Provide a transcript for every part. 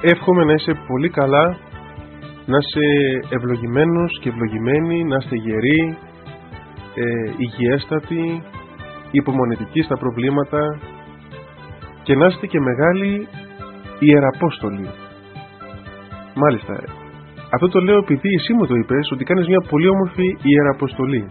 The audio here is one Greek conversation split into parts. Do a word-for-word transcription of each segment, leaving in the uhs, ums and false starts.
εύχομαι να είσαι πολύ καλά, να είσαι ευλογημένος και ευλογημένη, να είστε γεροί, ε, υγιέστατοι, υπομονετικοί στα προβλήματα και να είστε και μεγάλοι ιεραπόστολοι. Μάλιστα, αυτό το λέω επειδή εσύ μου το είπες, ότι κάνεις μια πολύ όμορφη ιεραποστολή.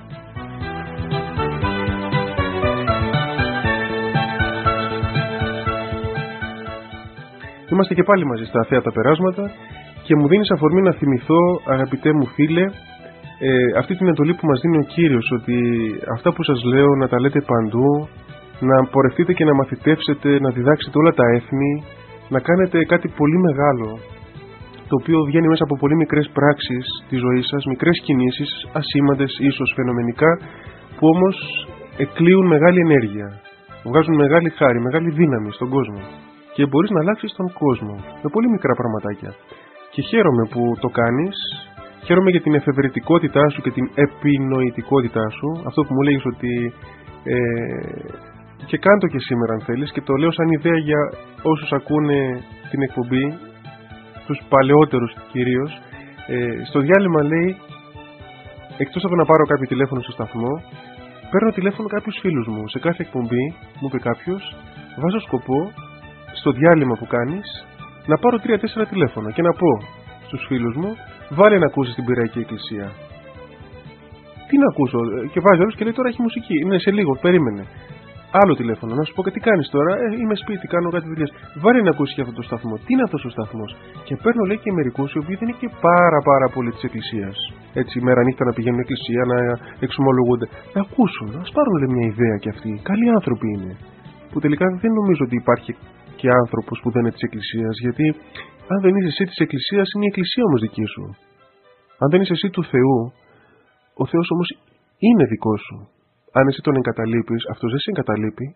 Είμαστε και πάλι μαζί στα Θέα τα Περάσματα και μου δίνεις αφορμή να θυμηθώ, αγαπητέ μου φίλε, ε, αυτή την εντολή που μας δίνει ο Κύριος, ότι αυτά που σας λέω να τα λέτε παντού, να πορευτείτε και να μαθητεύσετε, να διδάξετε όλα τα έθνη, να κάνετε κάτι πολύ μεγάλο, το οποίο βγαίνει μέσα από πολύ μικρές πράξεις της ζωής σας, μικρές κινήσεις, ασήμαντες ίσως φαινομενικά, που όμως εκλείουν μεγάλη ενέργεια, βγάζουν μεγάλη χάρη, μεγάλη δύναμη στον κόσμο και μπορείς να αλλάξεις τον κόσμο με πολύ μικρά πραγματάκια. Και χαίρομαι που το κάνεις, χαίρομαι για την εφευρετικότητά σου και την επινοητικότητά σου, αυτό που μου λέγεις ότι ε, και κάντο και σήμερα αν θέλεις, και το λέω σαν ιδέα για όσους ακούνε την εκπομπή, τους παλαιότερους κυρίως. ε, στο διάλειμμα λέει, εκτός από να πάρω κάποιο τηλέφωνο στο σταθμό, παίρνω τηλέφωνο κάποιους φίλους μου. Σε κάθε εκπομπή, μου είπε κάποιος, βάζω σκοπό στο διάλειμμα που κάνεις να πάρω τρία τέσσερα τηλέφωνα και να πω στους φίλους μου, βάλε να ακούσεις την Πειραϊκή Εκκλησία. Τι να ακούσω? Και βάζει όλους και λέει, τώρα έχει μουσική. Ναι, σε λίγο, περίμενε. Άλλο τηλέφωνο, να σου πω και τι κάνεις τώρα? Ε, είμαι σπίτι, κάνω κάτι δουλειές. Βάλε να ακούσεις για αυτό το σταθμό. Τι είναι αυτός ο σταθμός? Και παίρνω, λέει, και μερικούς οι οποίοι δεν είναι και πάρα πάρα πολύ της Εκκλησίας. Έτσι, μέρα νύχτα να πηγαίνουν στην Εκκλησία, να εξομολογούνται. Να ακούσουν, να πάρουν, λέει, μια ιδέα κι αυτοί. Καλοί άνθρωποι είναι. Που τελικά δεν νομίζω ότι υπάρχει και άνθρωπος που δεν είναι της Εκκλησίας. Γιατί αν δεν είσαι εσύ της Εκκλησίας, είναι η Εκκλησία όμως δική σου. Αν δεν είσαι εσύ του Θεού, ο Θεός όμως είναι δικός σου. Αν εσύ τον εγκαταλείπεις, αυτός δεν σε εγκαταλείπει.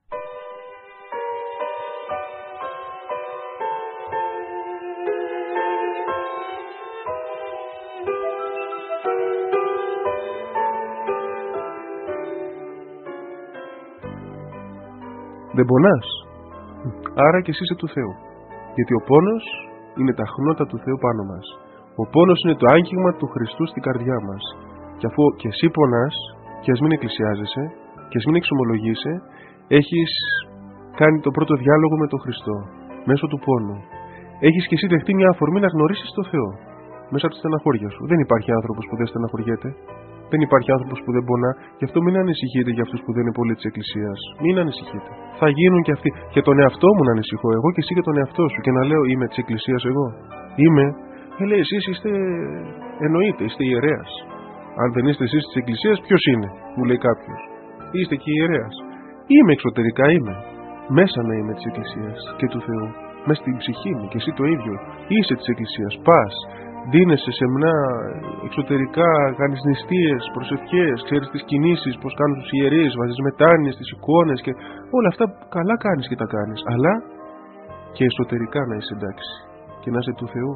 Δεν πονάς? Άρα και εσύ είσαι του Θεού. Γιατί ο πόνος είναι τα χνότα του Θεού πάνω μας. Ο πόνος είναι το άγγιγμα του Χριστού στην καρδιά μας. Και αφού και εσύ πονάς, και ας μην εκκλησιάζεσαι, και ας μην εξομολογείσαι, έχεις κάνει το πρώτο διάλογο με τον Χριστό, μέσω του πόνου. Έχεις και εσύ δεχτεί μια αφορμή να γνωρίσεις τον Θεό, μέσα από τη στεναχώρια σου. Δεν υπάρχει άνθρωπος που δεν στεναχωριέται. Δεν υπάρχει άνθρωπος που δεν πονά, γι' αυτό μην ανησυχείτε για αυτούς που δεν είναι πολύ της Εκκλησίας. Μην ανησυχείτε. Θα γίνουν και αυτοί. Και τον εαυτό μου να ανησυχώ εγώ και εσύ για τον εαυτό σου. Και να λέω, είμαι της Εκκλησίας εγώ? Είμαι. Ε, λέει, εσείς είστε, εννοείται, είστε ιερέας. Αν δεν είστε εσείς της Εκκλησίας, ποιος είναι? Μου λέει κάποιος. Είστε και ιερέας. Είμαι εξωτερικά, είμαι. Μέσα να είμαι της Εκκλησίας και του Θεού. Μες στην ψυχή μου, και εσύ το ίδιο. Είσαι της Εκκλησίας. Πας. Δίνεσαι σεμνά εξωτερικά, κάνεις νηστείες, προσευχές, ξέρεις τις κινήσεις, πώς κάνουν τους ιερείς, βάζεις μετάνοιες, τις εικόνες και όλα αυτά καλά κάνεις και τα κάνεις. Αλλά και εσωτερικά να είσαι εντάξει και να είσαι του Θεού.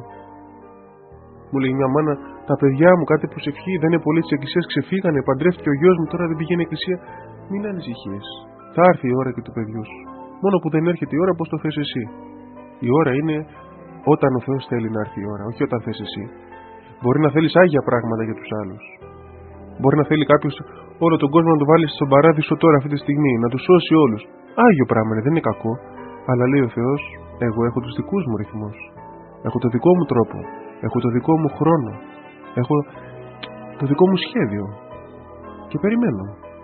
Μου λέει μια μάνα, τα παιδιά μου κάτι προσευχή, δεν είναι πολύ της Εκκλησίας, ξεφύγανε, παντρεύτηκε ο γιος μου, τώρα δεν πηγαίνει Εκκλησία. Μην ανησυχείς. Θα έρθει η ώρα και του παιδιού σου. Μόνο που δεν έρχεται η ώρα, πώς το θες εσύ. Η ώρα είναι όταν ο Θεός θέλει να έρθει η ώρα, όχι όταν θες εσύ. Μπορεί να θέλεις άγια πράγματα για τους άλλους. Μπορεί να θέλει κάποιος όλο τον κόσμο να τον βάλει στον παράδεισο τώρα αυτή τη στιγμή, να τους σώσει όλους. Άγιο πράγμα είναι, δεν είναι κακό. Αλλά λέει ο Θεός, εγώ έχω τους δικούς μου ρυθμούς. Έχω το δικό μου τρόπο. Έχω το δικό μου χρόνο. Έχω το δικό μου σχέδιο. Και περιμένω.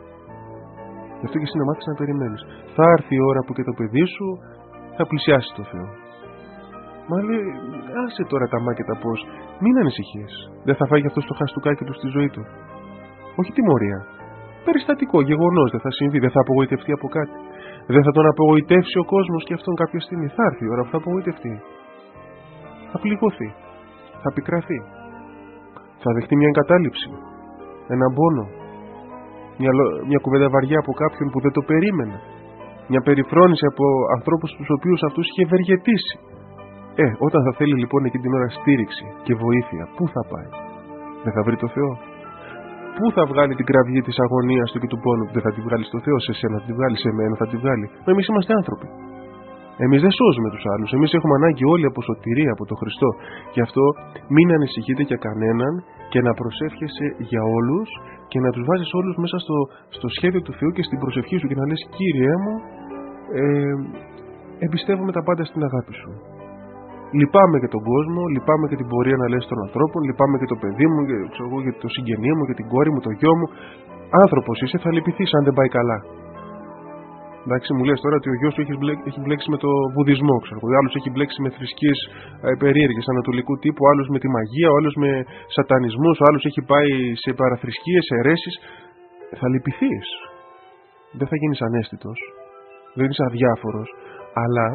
Γι' αυτό και εσύ να μάθεις να περιμένεις. Θα έρθει η ώρα που και το παιδί σου θα πλησιάσει το Θεό. Μα λέει, άσε τώρα τα μάκετα πώς. Μην ανησυχείς. Δεν θα φάγει αυτό το χαστούκάκι του στη ζωή του. Όχι τιμωρία. Περιστατικό, γεγονός. Δεν θα συμβεί. Δεν θα απογοητευτεί από κάτι. Δεν θα τον απογοητεύσει ο κόσμος και αυτόν κάποια στιγμή. Θα έρθει η ώρα που θα απογοητευτεί. Θα πληγωθεί. Θα πικραθεί. Θα δεχτεί μια εγκατάλειψη. Έναν πόνο. Μια, μια κουβέντα βαριά από κάποιον που δεν το περίμενε. Μια περιφρόνηση από ανθρώπους τους οποίους αυτούς είχε ευεργετήσει. Ε, όταν θα θέλει λοιπόν εκείνη την ώρα στήριξη και βοήθεια, πού θα πάει? Δεν θα βρει το Θεό? Πού θα βγάλει την κραυγή της αγωνίας του και του πόνου? Δεν θα τη βγάλει στο Θεό? Σε σένα θα τη βγάλει? Σε μένα θα τη βγάλει? Μα εμείς είμαστε άνθρωποι. Εμείς δεν σώζουμε τους άλλους. Εμείς έχουμε ανάγκη όλοι από σωτηρία, από τον Χριστό. Γι' αυτό μην ανησυχείτε για κανέναν και να προσεύχεσαι για όλους και να τους βάζεις όλους μέσα στο, στο σχέδιο του Θεού και στην προσευχή σου και να λες, Κύριέ μου, ε, εμπιστεύομαι τα πάντα στην αγάπη σου. Λυπάμαι για τον κόσμο, λυπάμαι για την πορεία να λες των ανθρώπων, λυπάμαι για το παιδί μου, για, ξέρω, για το συγγενή μου, για την κόρη μου, το γιο μου. Άνθρωπος είσαι, θα λυπηθείς αν δεν πάει καλά. Εντάξει, μου λες τώρα ότι ο γιος σου έχει, μπλέ, έχει μπλέξει με το βουδισμό, ξέρω. Ο άλλος έχει μπλέξει με θρησκείες ε, περίεργες ανατολικού τύπου, ο άλλος με τη μαγεία, ο άλλος με σατανισμούς, ο άλλος έχει πάει σε παραθρησκείες, σε αιρέσεις. Θα λυπηθείς. Δεν θα γίνεις ανέστητος. Δεν είσαι αδιάφορος. Αλλά,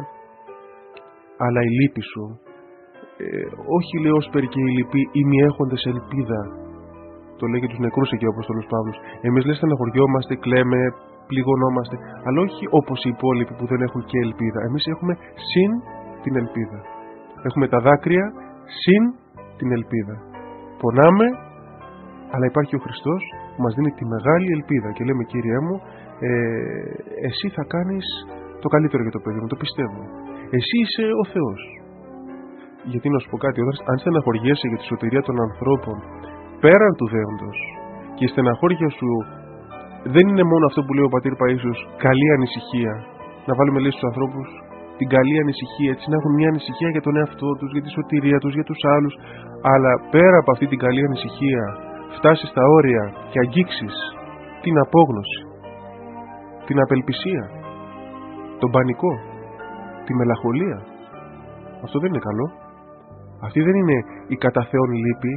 αλλά η λύπη σου, ε, όχι λέει ως περί και οι λυποί ημιέχοντες ελπίδα. Το λέει για τους νεκρούς εκεί ο Απόστολος Παύλος. Εμείς λέει στεναχωριόμαστε, κλαίμε, πληγωνόμαστε, αλλά όχι όπως οι υπόλοιποι που δεν έχουν και ελπίδα. Εμείς έχουμε συν την ελπίδα. Έχουμε τα δάκρυα συν την ελπίδα. Πονάμε, αλλά υπάρχει ο Χριστός που μας δίνει τη μεγάλη ελπίδα και λέμε, Κύριέ μου, ε, εσύ θα κάνεις το καλύτερο για το παιδί μου, το πιστεύω. Εσύ είσαι ο Θεός. Γιατί να σου πω κάτι, αν στεναχωριέσαι για τη σωτηρία των ανθρώπων πέραν του δέοντος και η στεναχώρια σου δεν είναι μόνο αυτό που λέει ο πατήρ Παΐσιος, καλή ανησυχία, να βάλουμε λέει στους ανθρώπους την καλή ανησυχία, έτσι να έχουν μια ανησυχία για τον εαυτό τους, για τη σωτηρία τους, για τους άλλους, αλλά πέρα από αυτή την καλή ανησυχία φτάσει στα όρια και αγγίξεις την απόγνωση, την απελπισία, τον πανικό, τη μελαγχολία, αυτό δεν είναι καλό. Αυτή δεν είναι η κατά Θεόν λύπη.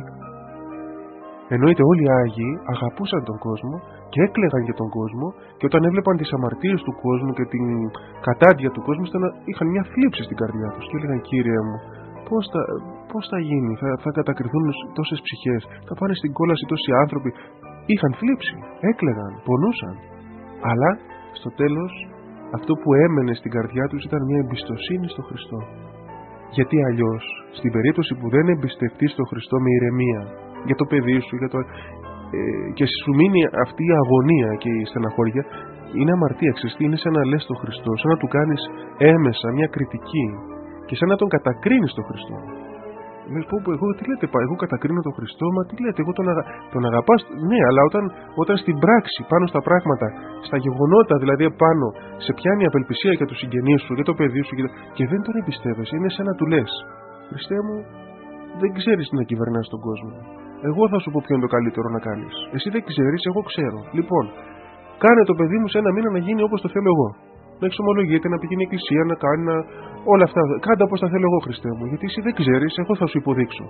Εννοείται όλοι οι Άγιοι αγαπούσαν τον κόσμο και έκλαιγαν για τον κόσμο, και όταν έβλεπαν τις αμαρτίες του κόσμου και την κατάντια του κόσμου είχαν μια θλίψη στην καρδιά τους και έλεγαν, Κύριε μου, πώς θα, πώς θα γίνει, θα, θα κατακριθούν τόσες ψυχές, θα πάνε στην κόλαση τόσοι άνθρωποι. Είχαν θλίψη, έκλαιγαν, πονούσαν, αλλά στο τέλος αυτό που έμενε στην καρδιά τους ήταν μια εμπιστοσύνη στο Χριστό. Γιατί αλλιώς στην περίπτωση που δεν εμπιστευτείς στον Χριστό με ηρεμία για το παιδί σου, για το, ε, και σου μείνει αυτή η αγωνία και η στεναχώρια, είναι αμαρτία, ξεστή, είναι σαν να λες τον Χριστό, σαν να του κάνεις έμεσα μια κριτική και σαν να τον κατακρίνεις τον Χριστό. Λες, πω, πω, εγώ τι λέτε, πά, εγώ κατακρίνω τον Χριστό, μα τι λέτε, εγώ τον, αγα... τον αγαπάς, ναι, αλλά όταν, όταν στην πράξη, πάνω στα πράγματα, στα γεγονότα δηλαδή πάνω, σε πιάνει η απελπισία για τους συγγενείς σου, για το παιδί σου και, και δεν τον εμπιστεύεσαι, είναι σαν να του λες, Χριστέ μου, δεν ξέρεις τι να κυβερνάς τον κόσμο. Εγώ θα σου πω ποιο είναι το καλύτερο να κάνεις. Εσύ δεν ξέρεις, εγώ ξέρω. Λοιπόν, κάνε το παιδί μου σε ένα μήνα να γίνει όπως το θέλω εγώ. Να εξομολογείται, να πηγαίνει εκκλησία, να κάνει να... όλα αυτά. Κάντε όπως τα θέλω εγώ, Χριστέ μου. Γιατί εσύ δεν ξέρεις, εγώ θα σου υποδείξω.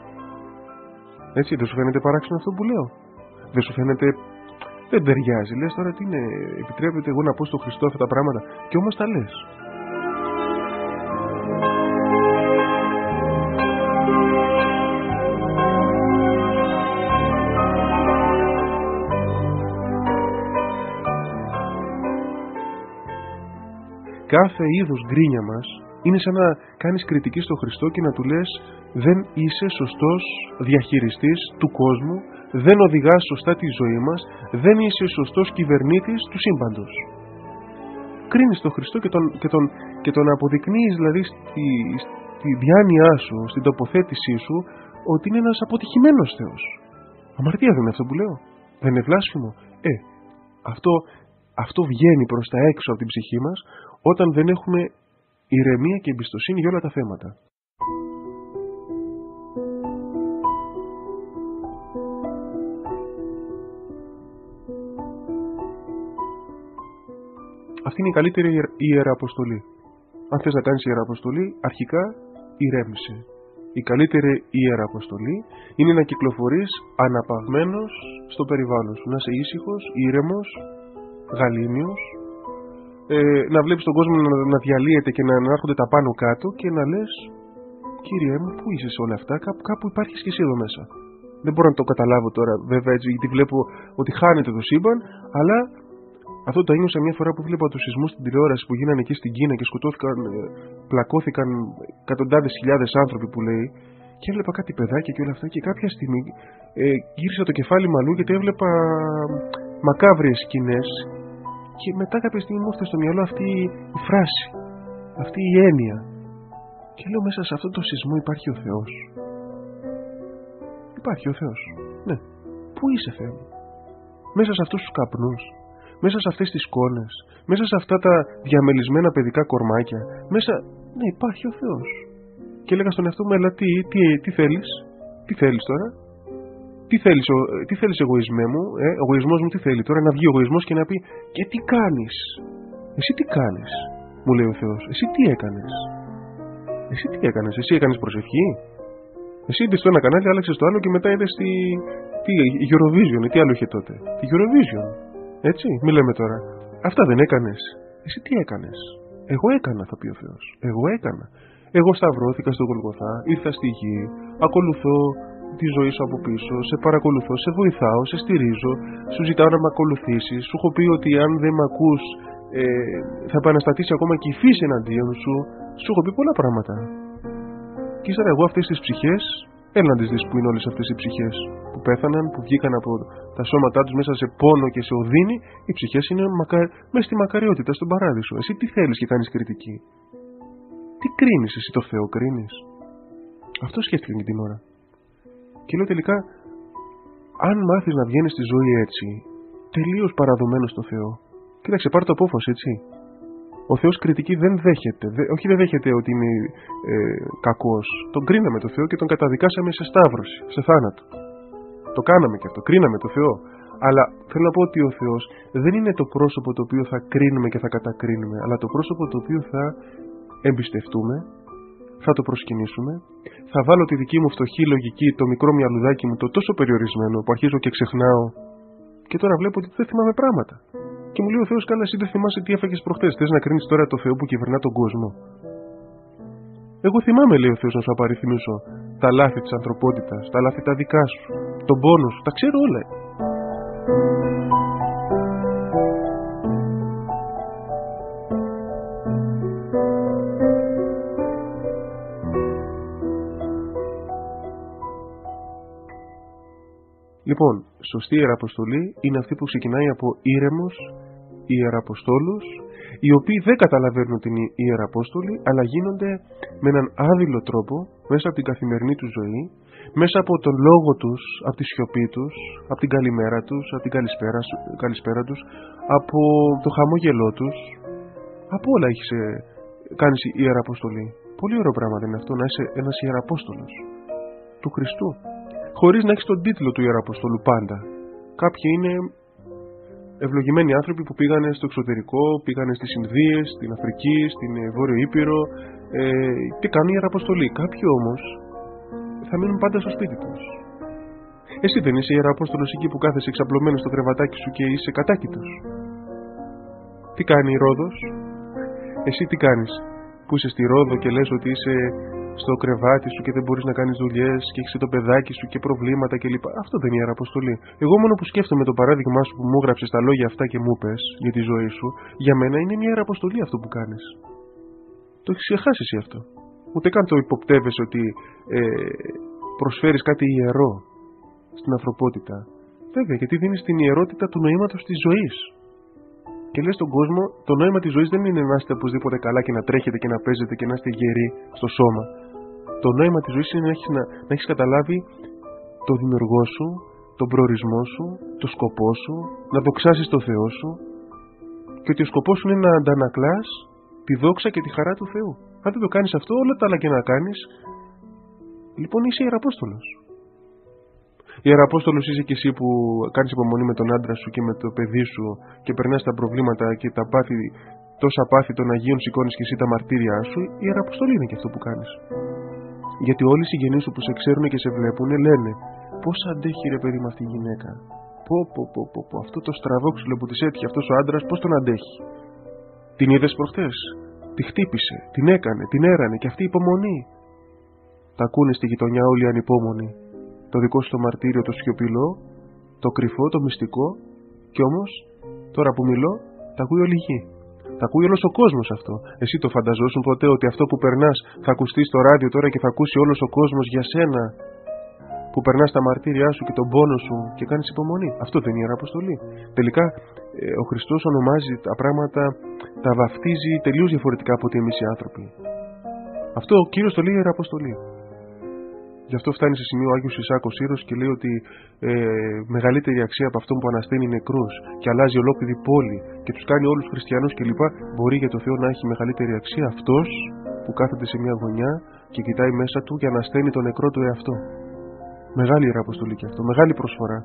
Έτσι, δεν σου φαίνεται παράξενο αυτό που λέω? Δεν σου φαίνεται. Δεν ταιριάζει. Λες τώρα τι είναι, επιτρέπεται εγώ να πω στον Χριστό αυτά τα πράγματα? Και όμως τα λες. Κάθε είδους γκρίνια μας είναι σαν να κάνεις κριτική στον Χριστό και να του λες, δεν είσαι σωστός διαχειριστής του κόσμου, δεν οδηγάς σωστά τη ζωή μας, δεν είσαι σωστός κυβερνήτης του σύμπαντος. Κρίνεις τον Χριστό και τον, και τον, και τον αποδεικνύεις δηλαδή στη, στη διάνοιά σου, στην τοποθέτησή σου, ότι είναι ένας αποτυχημένος Θεός. Αμαρτία δεν είναι αυτό που λέω? Δεν είναι βλάσφημο? Ε, αυτό, αυτό βγαίνει προς τα έξω από την ψυχή μας όταν δεν έχουμε ηρεμία και εμπιστοσύνη για όλα τα θέματα. Αυτή είναι η καλύτερη ιεραποστολή. Αν θες να κάνεις ιεραποστολή, αρχικά ηρέμησε. Η καλύτερη ιεραποστολή είναι να κυκλοφορείς αναπαυμένος στο περιβάλλον σου. Να είσαι ήσυχος, ήρεμος, γαλήνιος, ε, να βλέπεις τον κόσμο να, να διαλύεται και να, να έρχονται τα πάνω κάτω και να λες, Κύριε μου, πού είσαι σε όλα αυτά? Κάπου, κάπου υπάρχεις και εσύ εδώ μέσα. Δεν μπορώ να το καταλάβω τώρα, βέβαια, έτσι, γιατί βλέπω ότι χάνεται το σύμπαν, αλλά αυτό το ένιωσα μια φορά που βλέπα τους σεισμούς στην τηλεόραση που γίνανε εκεί στην Κίνα και σκοτώθηκαν, πλακώθηκαν εκατοντάδες χιλιάδες άνθρωποι που λέει, και έβλεπα κάτι παιδάκια και όλα αυτά και κάποια στιγμή ε, γύρισα το κεφάλι μαλλού γιατί έβλεπα μακάβριες σκηνές και μετά κάποια στιγμή μου έφτασε στο μυαλό αυτή η φράση. αυτή η έννοια. Και λέω, μέσα σε αυτό το σεισμό υπάρχει ο Θεός. Υπάρχει ο Θεός. Ναι. Πού είσαι, Θεέ μου? Μέσα σε αυτούς τους καπνούς, μέσα σε αυτές τις σκόνες, μέσα σε αυτά τα διαμελισμένα παιδικά κορμάκια, μέσα... Ναι, υπάρχει ο Θεός. Και έλεγα στον εαυτό μου, έλα, τι, τι, τι θέλεις, τι θέλεις τώρα, τι θέλεις, ο, τι θέλεις εγωισμέ μου, ε, ο εγωισμός μου τι θέλει τώρα, να βγει ο εγωισμός και να πει, και τι κάνεις, εσύ τι κάνεις, μου λέει ο Θεός, εσύ τι έκανες, εσύ τι έκανες, εσύ έκανες προσευχή, εσύ είδες το ένα κανάλι, άλλαξες το άλλο και μετά είδες τη, τι, η Eurovision, τι άλλο είχε τότε, τη Eurovision, έτσι, μη λέμε τώρα, αυτά δεν έκανες, εσύ τι έκανες, εγώ έκανα, θα πει ο Θεός, εγώ έκανα. Εγώ σταυρώθηκα στο Γολγοθά, ήρθα στη γη, ακολουθώ τη ζωή σου από πίσω, σε παρακολουθώ, σε βοηθάω, σε στηρίζω, σου ζητάω να με ακολουθήσεις, σου έχω πει ότι αν δεν με ακούς ε, θα επαναστατήσει ακόμα και η φύση εναντίον σου, σου έχω πει πολλά πράγματα. Και ύστερα εγώ αυτές τις ψυχές, έλα να τις δεις που είναι όλες αυτές οι ψυχές που πέθαναν, που βγήκαν από τα σώματά τους μέσα σε πόνο και σε οδύνη, οι ψυχές είναι μακα... μέσα στη μακαριότητα, στον παράδεισο. Εσύ τι θέλεις και κάνεις κριτική? Τι κρίνεις, εσύ το Θεό κρίνεις? Αυτό σκέφτηκα και την ώρα. Και λέω τελικά, αν μάθεις να βγαίνεις στη ζωή έτσι, τελείως παραδομένος στο Θεό, κοίταξε, πάρε το απόφαση, έτσι. Ο Θεός κριτική δεν δέχεται. Δε, όχι δεν δέχεται ότι είναι ε, κακός. Τον κρίναμε το Θεό και τον καταδικάσαμε σε σταύρωση, σε θάνατο. Το κάναμε και αυτό, κρίναμε το Θεό. Αλλά θέλω να πω ότι ο Θεός δεν είναι το πρόσωπο το οποίο θα κρίνουμε και θα κατακρίνουμε, αλλά το πρόσωπο το οποίο θα εμπιστευτούμε, θα το προσκυνήσουμε, θα βάλω τη δική μου φτωχή λογική, το μικρό μυαλουδάκι μου, το τόσο περιορισμένο που αρχίζω και ξεχνάω και τώρα βλέπω ότι δεν θυμάμαι πράγματα. Και μου λέει ο Θεός, καλά, εσύ δεν θυμάσαι τι έφαγες προχτές, θες να κρίνεις τώρα το Θεό που κυβερνά τον κόσμο? Εγώ θυμάμαι, λέει ο Θεός, να σου απαριθμίσω τα λάθη της ανθρωπότητας, τα λάθη τα δικά σου, τον πόνο σου, τα ξέρω όλα. Λοιπόν, σωστή ιεραποστολή είναι αυτή που ξεκινάει από ήρεμους ιεραποστόλους, οι οποίοι δεν καταλαβαίνουν την ιεραπόστολη, αλλά γίνονται με έναν άδειλο τρόπο μέσα από την καθημερινή τους ζωή, μέσα από τον λόγο τους, από τη σιωπή τους, από την καλημέρα τους, από την καλησπέρα, καλησπέρα τους, από το χαμόγελό τους. Από όλα έχεις κάνεις ιεραποστολή. Πολύ ωραίο πράγμα δεν είναι αυτό, να είσαι ένας ιεραπόστολος του Χριστού, χωρίς να έχεις τον τίτλο του Ιεραποστόλου πάντα. Κάποιοι είναι ευλογημένοι άνθρωποι που πήγανε στο εξωτερικό, πήγανε στις Ινδίες, στην Αφρική, στην Βόρειο Ήπειρο ε, και κάνουν Ιεραποστολή. Κάποιοι όμως θα μείνουν πάντα στο σπίτι τους. Εσύ δεν είσαι Ιεραπόστολος εκεί που κάθεσαι εξαπλωμένος στο κρεβατάκι σου και είσαι κατάκητος? Τι κάνει η Ρόδος? Εσύ τι κάνεις που είσαι στη Ρόδο και λες ότι είσαι στο κρεβάτι σου και δεν μπορείς να κάνεις δουλειές και έχεις το παιδάκι σου και προβλήματα κλπ. Αυτό δεν είναι ιεραποστολή. Εγώ μόνο που σκέφτομαι το παράδειγμά σου που μου έγραψες τα λόγια αυτά και μου πες για τη ζωή σου, για μένα είναι μια ιεραποστολή αυτό που κάνεις. Το έχεις ξεχάσει εσύ αυτό. Ούτε καν το υποπτεύεσαι ότι ε, προσφέρεις κάτι ιερό στην ανθρωπότητα. Βέβαια, γιατί δίνεις την ιερότητα του νοήματος της ζωής. Και λες στον κόσμο, το νόημα της ζωής δεν είναι να είστε οπωσδήποτε καλά και να τρέχετε και να παίζετε και να είστε γεροί στο σώμα. Το νόημα της ζωής είναι να έχεις, να, να έχεις καταλάβει το δημιουργό σου, τον προορισμό σου, το σκοπό σου, να δοξάσεις το Θεό σου και ότι ο σκοπός σου είναι να αντανακλάς τη δόξα και τη χαρά του Θεού. Αν δεν το κάνεις αυτό, όλα τα άλλα και να κάνεις, λοιπόν είσαι ιεραπόστολος. Ιεραπόστολος είσαι και εσύ που κάνεις υπομονή με τον άντρα σου και με το παιδί σου και περνάς τα προβλήματα και τα πάθη, τόσα πάθη των Αγίων σηκώνεις και εσύ τα μαρτύρια σου. Η ιεραποστολή είναι και αυτό που κάνεις. Γιατί όλοι οι συγγενείς σου που σε ξέρουν και σε βλέπουν λένε, πώς αντέχει ρε παιδί με αυτή η γυναίκα. Πω, πω, πω, πω, πω. Αυτό το στραβόξυλο που της έτυχε αυτός ο άντρας, πώς τον αντέχει. Την είδες προχτές, τη χτύπησε, την έκανε, την έρανε και αυτή η υπομονή. Τα ακούνε στη γειτονιά όλοι ανυπόμονοι. Το δικό σου το μαρτύριο, το σιωπηλό, το κρυφό, το μυστικό, και όμως, τώρα που μιλώ, τα ακούει όλη η γη. Τα ακούει όλος ο κόσμος αυτό. Εσύ το φανταζόσουν ποτέ ότι αυτό που περνάς θα ακουστεί στο ράδιο τώρα και θα ακούσει όλος ο κόσμος για σένα? που περνάς τα μαρτύριά σου και τον πόνο σου και κάνεις υπομονή. Αυτό δεν είναι Ιεραποστολή? Τελικά ο Χριστός ονομάζει τα πράγματα, τα βαφτίζει τελείως διαφορετικά από ότι εμείς οι άνθρωποι. Αυτό ο Κύριος το λέει Ιεραποστολή. Γι' αυτό φτάνει σε σημείο ο Άγιος Ισάκος Ήρος και λέει ότι ε, μεγαλύτερη αξία από αυτόν που ανασταίνει νεκρούς και αλλάζει ολόκληρη πόλη και τους κάνει όλους χριστιανούς κλπ. Μπορεί για το Θεό να έχει μεγαλύτερη αξία αυτός που κάθεται σε μια γωνιά και κοιτάει μέσα του και ανασταίνει τον νεκρό του εαυτό. Μεγάλη Ιεραποστολή και αυτό, μεγάλη προσφορά.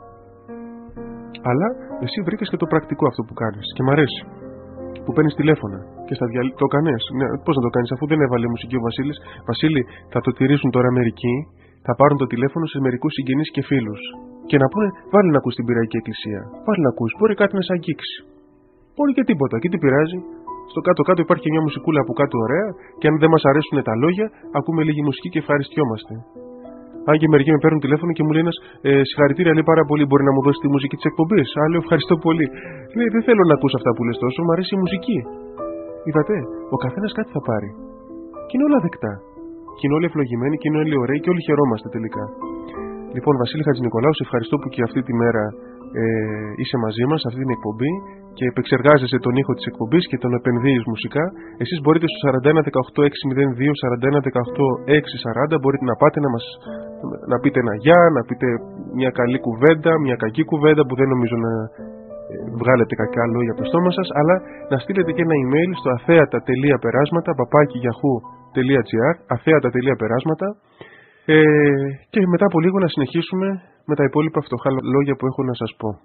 Αλλά εσύ βρήκες και το πρακτικό αυτό που κάνεις και μ' αρέσει. Που παίρνεις τηλέφωνα και στα διαλύματα. Το κάνεις. Ναι, πώς να το κάνεις αφού δεν έβαλε μουσική ο Βασίλης? Βασίλη, θα το τηρήσουν τώρα μερικοί, θα πάρουν το τηλέφωνο σε μερικούς συγγενείς και φίλους και να πούνε: βάλει να ακούς την Πυραϊκή Εκκλησία. Βάλει να ακούς, μπορεί κάτι να σε αγγίξει. Μπορεί και τίποτα, και τι πειράζει. Στο κάτω-κάτω υπάρχει μια μουσικούλα από κάτω ωραία και αν δεν μας αρέσουν τα λόγια, ακούμε λίγη μουσική και ευχαριστιόμαστε. Αν και μερικοί με παίρνουν τηλέφωνο και μου λέει ένας ε, συγχαρητήρια, λέει πάρα πολύ, μπορεί να μου δώσει τη μουσική της εκπομπής? Άλλο ευχαριστώ πολύ. Λέει δεν θέλω να ακούσω αυτά που λες τόσο, μου αρέσει η μουσική. Είδατε, ο καθένας κάτι θα πάρει. Και είναι όλα δεκτά. Και είναι όλοι ευλογημένοι και είναι όλοι ωραίοι και όλοι χαιρόμαστε τελικά. Λοιπόν, Βασίλη Χατζηνικολάου, σε ευχαριστώ που και αυτή τη μέρα ε, είσαι μαζί μας, αυτή την εκπομπή και επεξεργάζεσαι τον ήχο της εκπομπής και τον επενδύεις μουσικά. Εσείς μπορείτε στο σαράντα ένα δεκαοκτώ έξι μηδέν δύο σαράντα ένα δεκαοκτώ έξι σαράντα μπορείτε να πάτε να μας να πείτε ένα γεια, να πείτε μια καλή κουβέντα, μια κακή κουβέντα που δεν νομίζω να βγάλετε κακά λόγια από το στόμα σας, αλλά να στείλετε και ένα email στο αθέατα τελεία περάσματα παπάκι γιαχού τελεία τζι άρ αθέατα τελεία περάσματα ε, και μετά από λίγο να συνεχίσουμε με τα υπόλοιπα φτωχά λόγια που έχω να σας πω.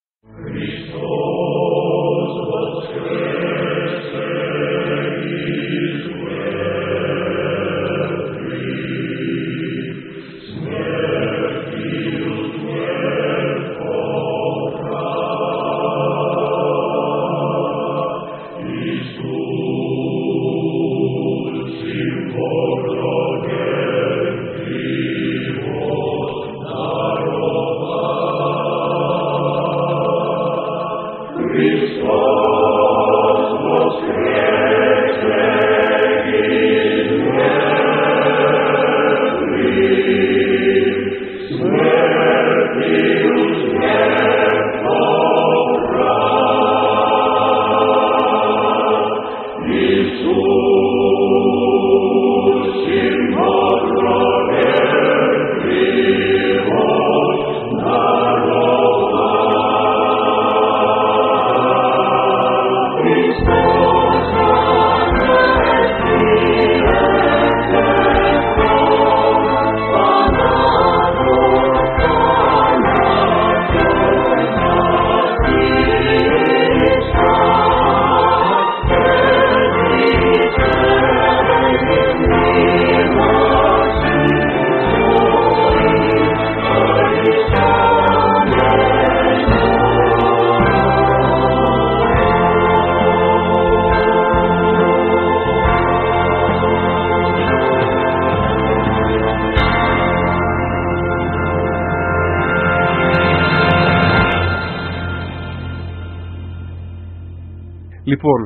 Λοιπόν,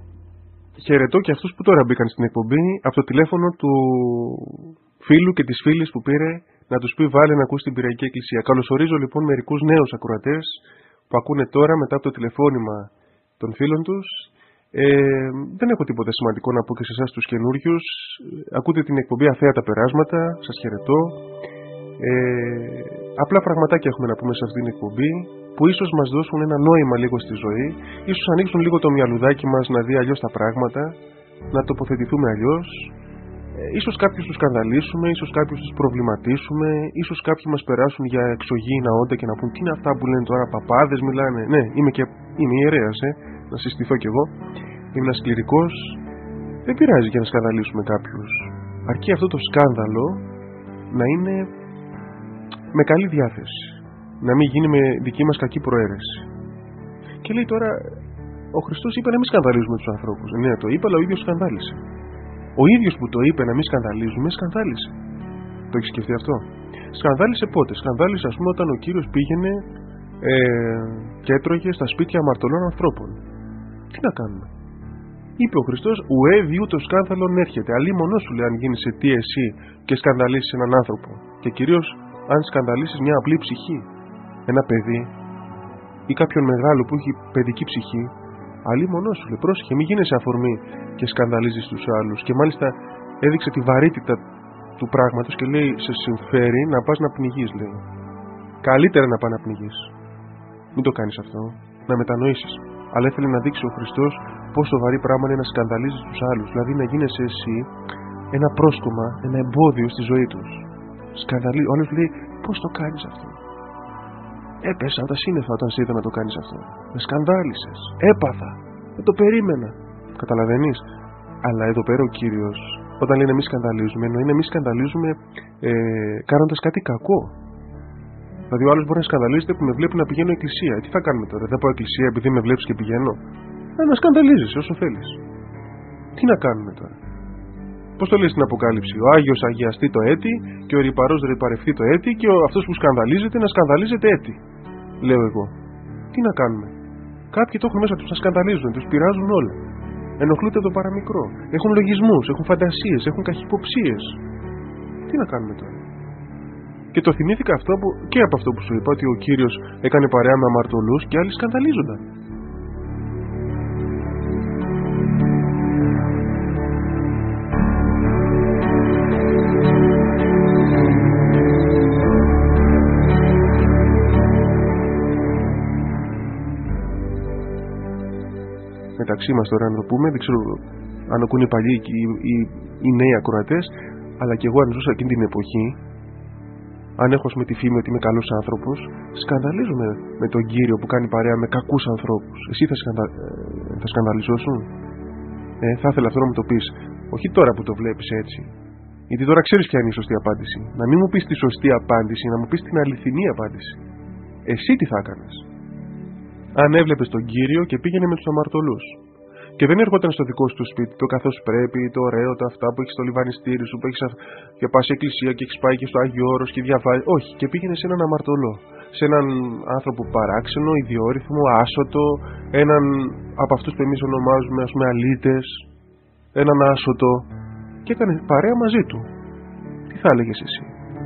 χαιρετώ και αυτούς που τώρα μπήκαν στην εκπομπή από το τηλέφωνο του φίλου και της φίλης που πήρε να τους πει βάλε να ακούσει την Πυραϊκή Εκκλησία. Καλωσορίζω λοιπόν μερικούς νέους ακροατές που ακούνε τώρα μετά από το τηλεφώνημα των φίλων τους. Ε, δεν έχω τίποτα σημαντικό να πω και σε εσάς τους καινούριους. Ακούτε την εκπομπή Αθέατα Περάσματα, σας χαιρετώ. Ε, απλά πραγματάκια έχουμε να πούμε σε αυτήν την εκπομπή που ίσως μας δώσουν ένα νόημα λίγο στη ζωή, ίσως ανοίξουν λίγο το μυαλουδάκι μας να δει αλλιώς τα πράγματα, να τοποθετηθούμε αλλιώς, ε, ίσως κάποιους τους σκανδαλίσουμε, ίσως κάποιους τους προβληματίσουμε, ίσως κάποιοι μας περάσουν για εξωγήινα όντα και να πούν τι είναι αυτά που λένε τώρα, παπάδες μιλάνε. Ναι, είμαι, και, είμαι ιερέας, ε, να συστηθώ κι εγώ, είμαι ένας κληρικός, δεν πειράζει για να σκανδαλίσουμε κάποιους, αρκεί αυτό το σκάνδαλο να είναι με καλή διάθεση, να μην γίνει με δική μας κακή προαίρεση. Και λέει τώρα, ο Χριστός είπε να μην σκανδαλίζουμε τους ανθρώπους. Ναι, το είπε, αλλά ο ίδιος σκανδάλισε. Ο ίδιος που το είπε να μην σκανδαλίζουμε, σκανδάλισε. Το έχεις σκεφτεί αυτό? Σκανδάλισε πότε? Σκανδάλισε, ας πούμε, όταν ο Κύριος πήγαινε ε, και έτρωγε στα σπίτια αμαρτωλών ανθρώπων. Τι να κάνουμε? Είπε ο Χριστός, ουέ διού το σκάνδαλον έρχεται. Αλλή μονό σου λέει αν γίνεις αιτία εσύ και σκανδαλίσεις έναν άνθρωπο. Και κυρίως αν σκανδαλίσεις μια απλή ψυχή, ένα παιδί ή κάποιον μεγάλο που έχει παιδική ψυχή, αλλή μονό σου λέει, πρόσεχε, μην γίνεσαι αφορμή και σκανδαλίζεις τους άλλους. Και μάλιστα έδειξε τη βαρύτητα του πράγματος και λέει, σε συμφέρει να πας να πνιγείς, λέει. Καλύτερα να πας να πνιγείς. Μην το κάνεις αυτό, να μετανοήσεις. Αλλά ήθελε να δείξει ο Χριστός πόσο βαρύ πράγμα είναι να σκανδαλίζεις τους άλλους. Δηλαδή να γίνεσαι εσύ ένα πρόσκομα, ένα εμπόδιο στη ζωή τους. Σκανδαλί... Ο άλλος λέει, πώς το κάνεις αυτό? Έπεσα από τα σύννεφα όταν σε είδα να το κάνεις αυτό. Με σκανδάλισες. Έπαθα. Δεν το περίμενα. Καταλαβαίνεις? Αλλά εδώ πέρα ο Κύριος, όταν λέει να μην σκανδαλίζουμε, εννοεί να μην σκανδαλίζουμε ε, κάνοντας κάτι κακό. Δηλαδή, ο άλλος μπορεί να σκανδαλίζεται που με βλέπει να πηγαίνω εκκλησία. Τι θα κάνουμε τώρα? Δεν πάω εκκλησία επειδή με βλέπεις και πηγαίνω? Ε, να σκανδαλίζεσαι όσο θέλεις. Τι να κάνουμε τώρα? Πώς το λέει στην Αποκάλυψη? Ο Άγιος αγιαστεί το έτη και ο ρυπαρός ρυπαρευτεί το έτη και ο, αυτός που σκανδαλίζεται να σκανδαλίζεται έτη. Λέω εγώ. Τι να κάνουμε? Κάποιοι το έχουν μέσα τους να σκανδαλίζουν, τους πειράζουν όλα. Ενοχλούνται από το παραμικρό. Έχουν λογισμούς, έχουν φαντασίες, έχουν καχυποψίες. Τι να κάνουμε τώρα? Και το θυμήθηκα αυτό που, και από αυτό που σου είπα, ότι ο Κύριος έκανε παρέα με αμαρτωλούς και άλλοι σκανδαλίζονταν. Μεταξύ μας τώρα να το πούμε, δεν ξέρω αν ακούνε οι παλιοί και οι, οι, οι νέοι ακροατές, αλλά και εγώ αν ζούσα εκείνη την εποχή, αν έχω με τη φήμη ότι είμαι καλός άνθρωπος, σκανδαλίζομαι με τον Κύριο που κάνει παρέα με κακούς ανθρώπους. Εσύ θα, σκανδα... θα σκανδαλιζόσουν? Ε, θα ήθελα αυτό να μου το πεις. Όχι τώρα που το βλέπεις έτσι. Γιατί τώρα ξέρεις ποια είναι η σωστή απάντηση. Να μην μου πεις τη σωστή απάντηση, να μου πεις την αληθινή απάντηση. Εσύ τι θα έκανες? Αν έβλεπες τον Κύριο και πήγαινε με τους αμαρτωλούς και δεν έρχονταν στο δικό σου το σπίτι, το καθώς πρέπει, το ωραίο, τα αυτά που έχεις στο λιβανιστήρι σου, που έχεις και πας σε εκκλησία και έχεις πάει και στο Άγιο Όρος και διαβάζει. Όχι, και πήγαινε σε έναν αμαρτωλό, σε έναν άνθρωπο παράξενο, ιδιόρυθμο, άσωτο, έναν από αυτούς που εμείς ονομάζουμε, ας πούμε, αλήτες, έναν άσωτο, και έκανε παρέα μαζί του. Τι θα έλεγες εσύ?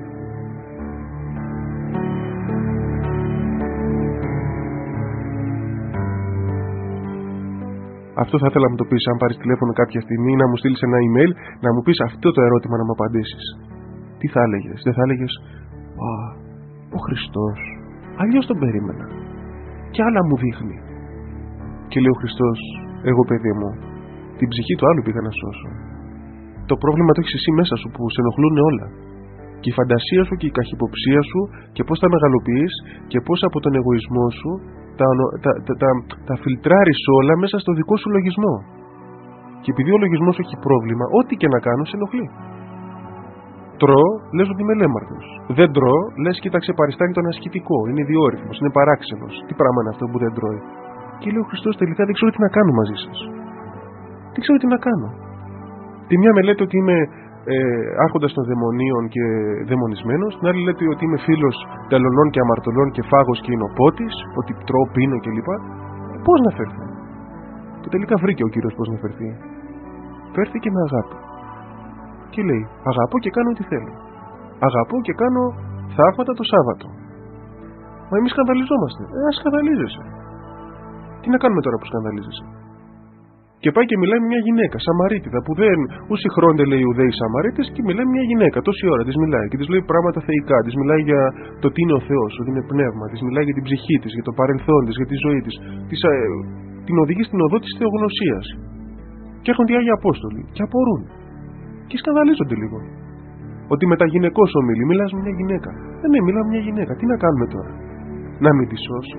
Αυτό θα ήθελα να μου το πεις, αν πάρεις τηλέφωνο κάποια στιγμή, να μου στείλεις ένα email, να μου πεις αυτό το ερώτημα να μου απαντήσεις. Τι θα έλεγες? Δεν θα έλεγες, «Α, ο Χριστός, αλλιώς τον περίμενα και άλλα μου δείχνει». Και λέει ο Χριστός, εγώ παιδί μου, την ψυχή του άλλου πήγα να σώσω. Το πρόβλημα το έχεις εσύ μέσα σου που σε ενοχλούν όλα. Και η φαντασία σου και η καχυποψία σου και πώς τα μεγαλοποιείς και πώς από τον εγωισμό σου τα, τα, τα, τα, τα φιλτράρεις όλα μέσα στο δικό σου λογισμό. Και επειδή ο λογισμός έχει πρόβλημα, ό,τι και να κάνω σε ενοχλεί. Τρώω, λες ότι είμαι λέμαρτος. Δεν τρώω, λες κοίταξε παριστάνει τον ασκητικό. Είναι ιδιόρυθμος, είναι παράξενος. Τι πράγμα είναι αυτό που δεν τρώει? Και λέει ο Χριστός, τελικά δεν ξέρω τι να κάνω μαζί σας. Δεν ξέρω τι να κάνω. Τη μια με λέτε ότι είμαι ε, άρχοντας των δαιμονίων και δαιμονισμένος, την άλλη λέτε ότι είμαι φίλος τελωνών και αμαρτωλών και φάγος και εινοπότης, ότι τρώω, πίνω κλπ. Πώς να φέρθει? Και τελικά βρήκε ο Κύριος πώς να φερθεί. Φέρθηκε με αγάπη. Και λέει, αγαπώ και κάνω ό,τι θέλω. Αγαπώ και κάνω θαύματα το Σάββατο. Μα εμείς σκανδαλιζόμαστε. Ε, ας σκανδαλίζεσαι. Τι να κάνουμε τώρα που σκανδαλίζεσαι? Και πάει και μιλάει με μια γυναίκα, Σαμαρίτιδα, που δεν. Ούση χρόντε λέει Ιουδαίοι Σαμαρίτες, και μιλάει με μια γυναίκα, τόση ώρα της μιλάει. Και της λέει πράγματα θεϊκά, της μιλάει για το τι είναι ο Θεός, ότι είναι πνεύμα, της μιλάει για την ψυχή της, για το παρελθόν της, για τη ζωή της. της ε, την οδηγεί στην οδό της θεογνωσίας. Και έρχονται οι Άγιοι Απόστολοι και απορούν. Και σκανδαλίζονται λίγο. Ότι μεταγυναικός ομιλεί, μιλάς με μια γυναίκα. Ε, ναι, μιλάω με μια γυναίκα. Τι να κάνουμε τώρα? Να μην τη σώσω?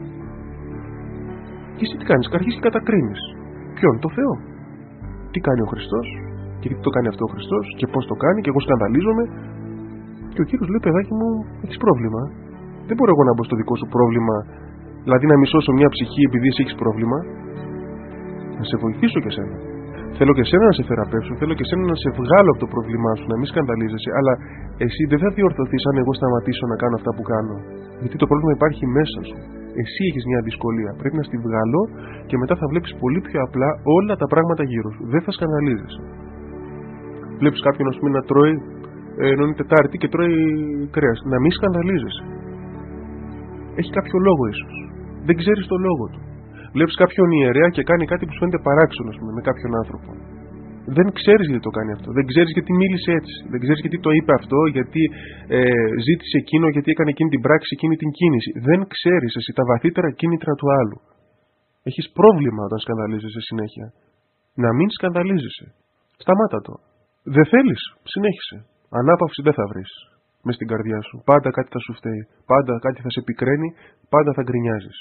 Και εσύ τι κάνεις? Αρχίζεις και κατακρίνεις. Ποιον? Το Θεό. Τι κάνει ο Χριστός? Και τι το κάνει αυτό ο Χριστός? Και πώς το κάνει? Και εγώ σκανδαλίζομαι. Και ο Κύριος λέει, παιδάκι μου, έχεις πρόβλημα. Δεν μπορώ εγώ να μπω στο δικό σου πρόβλημα, δηλαδή να μισώσω μια ψυχή επειδή εσύ έχεις πρόβλημα. Να σε βοηθήσω και σένα. Θέλω και σένα να σε θεραπεύσω, θέλω και σένα να σε βγάλω από το πρόβλημά σου, να μην σκανδαλίζεσαι, αλλά εσύ δεν θα διορθωθείς αν εγώ σταματήσω να κάνω αυτά που κάνω. Γιατί το πρόβλημα υπάρχει μέσα σου. Εσύ έχεις μια δυσκολία. Πρέπει να στη βγάλω και μετά θα βλέπεις πολύ πιο απλά όλα τα πράγματα γύρω σου. Δεν θα σκανδαλίζεσαι. Βλέπεις κάποιον, ας πούμε, να τρώει ε, ενώ είναι Τετάρτη και τρώει κρέας. Να μην σκανδαλίζεσαι. Έχει κάποιο λόγο ίσως. Δεν ξέρεις το λόγο του. Βλέπεις κάποιον ιερέα και κάνει κάτι που σου φαίνεται παράξενο, ας πούμε, με κάποιον άνθρωπο. Δεν ξέρεις γιατί το κάνει αυτό. Δεν ξέρεις γιατί μίλησε έτσι. Δεν ξέρεις γιατί το είπε αυτό, γιατί ε, ζήτησε εκείνο, γιατί έκανε εκείνη την πράξη, εκείνη την κίνηση. Δεν ξέρεις εσύ τα βαθύτερα κίνητρα του άλλου. Έχεις πρόβλημα όταν σκανδαλίζεσαι συνέχεια. Να μην σκανδαλίζεσαι. Σταμάτα το. Δεν θέλεις, συνέχισε. Ανάπαυση δεν θα βρεις μες στην καρδιά σου. Πάντα κάτι θα σου φταίει. Πάντα κάτι θα σε πικραίνει. Πάντα θα γκρινιάζεις.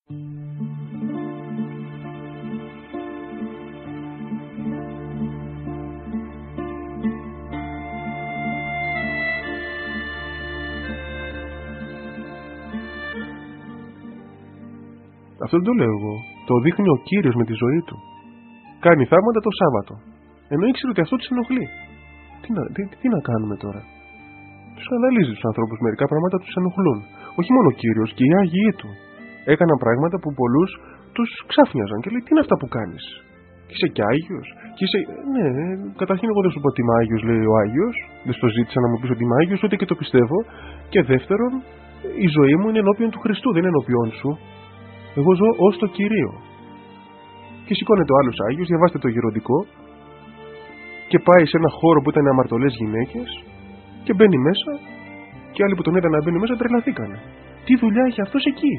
Αυτό δεν το λέω εγώ. Το δείχνει ο Κύριος με τη ζωή του. Κάνει θαύματα το Σάββατο. Ενώ ήξερε ότι αυτό τους ενοχλεί. Τι να, τι, τι να κάνουμε τώρα. Τους σκανδαλίζει τους ανθρώπους. Μερικά πράγματα τους ενοχλούν. Όχι μόνο ο Κύριος και οι Άγιοι του. Έκαναν πράγματα που πολλούς τους ξάφνιαζαν. Και λέει, τι είναι αυτά που κάνεις. Και είσαι και Άγιος. Και είσαι... Ναι, καταρχήν εγώ δεν σου πω ότι είμαι Άγιος, λέει ο Άγιος. Δεν στο ζήτησα να μου πεις ότι είμαι Άγιος, ούτε και το πιστεύω. Και δεύτερον, η ζωή μου είναι ενώπιον του Χριστού, δεν είναι ενώπιον σου. Εγώ ζω ως το Κυρίο. Και σηκώνεται ο άλλος Άγιος, διαβάστε το γεροντικό, και πάει σε ένα χώρο που ήταν αμαρτωλές γυναίκες και μπαίνει μέσα, και άλλοι που τον είδαν να μπαίνει μέσα τρελαθήκανε. Τι δουλειά έχει αυτός εκεί.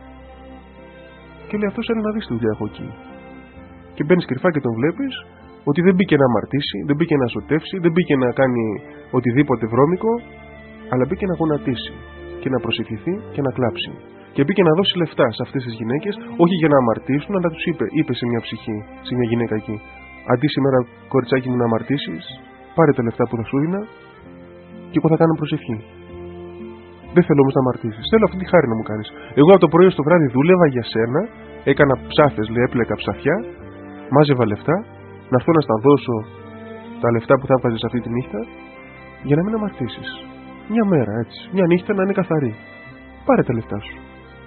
Και λέει, αυτός, έλα να δεις τι δουλειά έχω εκεί. Και μπαίνεις κρυφά και τον βλέπεις ότι δεν μπήκε να αμαρτήσει, δεν μπήκε να σωτεύσει, δεν μπήκε να κάνει οτιδήποτε βρώμικο, αλλά μπήκε να γονατίσει και να προσευχηθεί και να κλάψει. Και μπήκε να δώσει λεφτά σε αυτές τις γυναίκες, όχι για να αμαρτήσουν, αλλά τους είπε, είπε σε μια ψυχή, σε μια γυναίκα εκεί, αντί σήμερα, κοριτσάκι μου, να αμαρτήσεις, πάρε τα λεφτά που θα σου δίνα και εγώ θα κάνω προσευχή. Δεν θέλω όμως να αμαρτήσεις. Θέλω αυτή τη χάρη να μου κάνεις. Εγώ από το πρωί στο βράδυ δούλευα για σένα, έκανα ψάφες, λέει, έπλεκα ψαφιά, μάζευα λεφτά, να έρθω να στα δώσω τα λεφτά που θα έβγαζες αυτή τη νύχτα, για να μην αμαρτήσεις. Μια μέρα έτσι, μια νύχτα να είναι καθαρή. Πάρε τα λεφτά σου.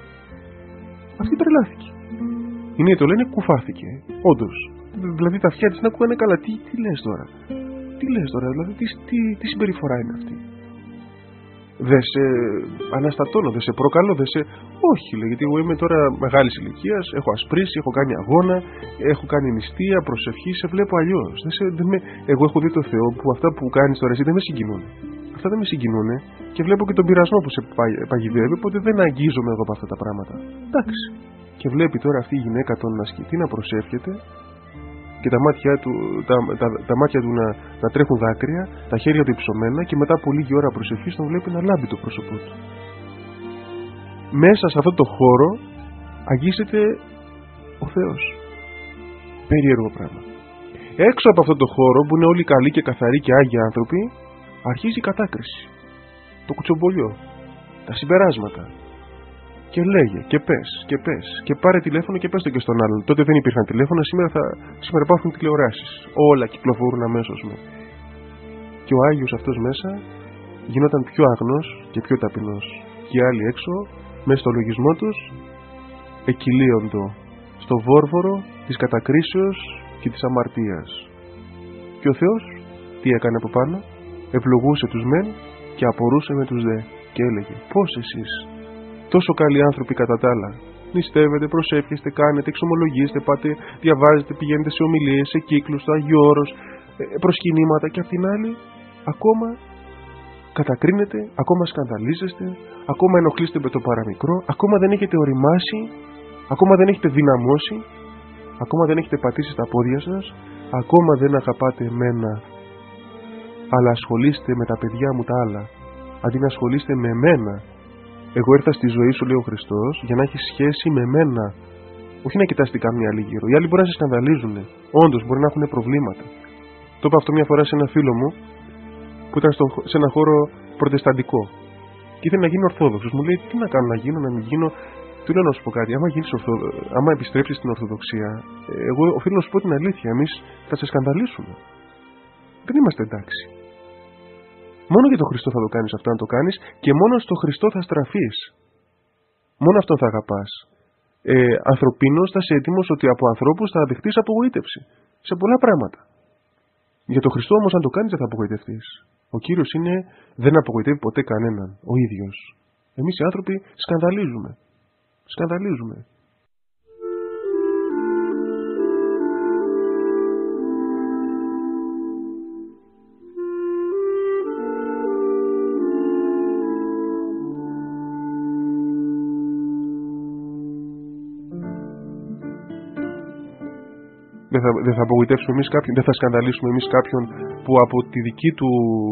Αυτή τρελάθηκε. Η νύχτα το λένε, κουφάθηκε. Όντως. Δηλαδή τα αυτιά της να ακούγανε καλά. Τι, τι λες τώρα. Τι λες τώρα, δηλαδή τι, τι, τι συμπεριφορά είναι αυτή. Δεν σε αναστατώνω, δεν σε προκαλώ, δεν σε... Όχι, λέει, γιατί εγώ είμαι τώρα μεγάλης ηλικίας, έχω ασπρίσει, έχω κάνει αγώνα, έχω κάνει νηστεία, προσευχή, σε βλέπω αλλιώς. Δεν σε, δεν με... Εγώ έχω δει το Θεό που αυτά που κάνεις τώρα εσύ δεν με συγκινούν. Αυτά δεν με συγκινούν και βλέπω και τον πειρασμό που σε παγιδεύει, οπότε δεν αγγίζομαι εγώ από αυτά τα πράγματα. Εντάξει. Και βλέπει τώρα αυτή η γυναίκα τον ασκητή να προσεύχεται και τα μάτια του, τα, τα, τα μάτια του να, να τρέχουν δάκρυα, τα χέρια του υψωμένα, και μετά από λίγη ώρα προσευχής τον βλέπει να λάμπει το πρόσωπό του. Μέσα σε αυτό το χώρο αγγίζεται ο Θεός. Περίεργο πράγμα. Έξω από αυτό το χώρο που είναι όλοι καλοί και καθαροί και άγιοι άνθρωποι, αρχίζει η κατάκριση. Το κουτσομπολιό. Τα συμπεράσματα. Και λέγε, και πες, και πες, και πάρε τηλέφωνο και πες το και στον άλλον. Τότε δεν υπήρχαν τηλέφωνα, σήμερα, θα, σήμερα υπάρχουν τηλεοράσεις. Όλα κυκλοφορούν αμέσως με. Και ο Άγιος αυτός μέσα γινόταν πιο αγνός και πιο ταπεινός. Και οι άλλοι έξω, μέσα στο λογισμό τους, εκκυλίοντο στο βόρβορο της κατακρίσεως και της αμαρτίας. Και ο Θεός τι έκανε από πάνω? Ευλογούσε τους μεν και απορούσε με τους δε. Και έλεγε, πώς εσείς, τόσο καλοί άνθρωποι κατά τα άλλα, νηστεύετε, προσεύχεστε, κάνετε, εξομολογείστε, πάτε, διαβάζετε, πηγαίνετε σε ομιλίες, σε κύκλους, στο Άγιο Όρος, προσκυνήματα, και απ' την άλλη ακόμα κατακρίνετε, ακόμα σκανδαλίζεστε, ακόμα ενοχλείστε με το παραμικρό, ακόμα δεν έχετε οριμάσει, ακόμα δεν έχετε δυναμώσει, ακόμα δεν έχετε πατήσει στα πόδια σας, ακόμα δεν αγαπάτε εμένα, αλλά ασχολείστε με τα παιδιά μου τα άλλα, αντί να ασχολείστε με εμένα. Εγώ ήρθα στη ζωή σου, λέει ο Χριστός, για να έχει σχέση με μένα. Όχι να κοιτάς τι κάνει άλλοι γύρω. Οι άλλοι μπορεί να σε σκανδαλίζουν. Όντως μπορεί να έχουν προβλήματα. Το είπα αυτό μια φορά σε ένα φίλο μου που ήταν στο, σε ένα χώρο προτεσταντικό. Και ήθελε να γίνει Ορθόδοξος. Μου λέει, τι να κάνω, να γίνω, να μην γίνω. Του λέω να σου πω κάτι. Άμα, γίνεις ορθο... Άμα επιστρέψεις στην Ορθοδοξία, εγώ οφείλω να σου πω την αλήθεια. Εμείς θα σε σκανδαλίσουμε. Δεν είμαστε εντάξει. Μόνο για τον Χριστό θα το κάνεις αυτό, να το κάνεις, και μόνο στο Χριστό θα στραφείς. Μόνο αυτόν θα αγαπάς. Ε, ανθρωπίνος θα είσαι έτοιμος ότι από ανθρώπους θα δεχτείς απογοήτευση. Σε πολλά πράγματα. Για τον Χριστό όμως, αν το κάνεις, δεν θα απογοητευτείς. Ο Κύριος είναι, δεν απογοητεύει ποτέ κανέναν, ο ίδιος. Εμείς οι άνθρωποι σκανδαλίζουμε. Σκανδαλίζουμε. Δεν θα, δεν θα απογοητεύσουμε εμείς κάποιον, δεν θα σκανδαλίσουμε εμείς κάποιον που από τη δική του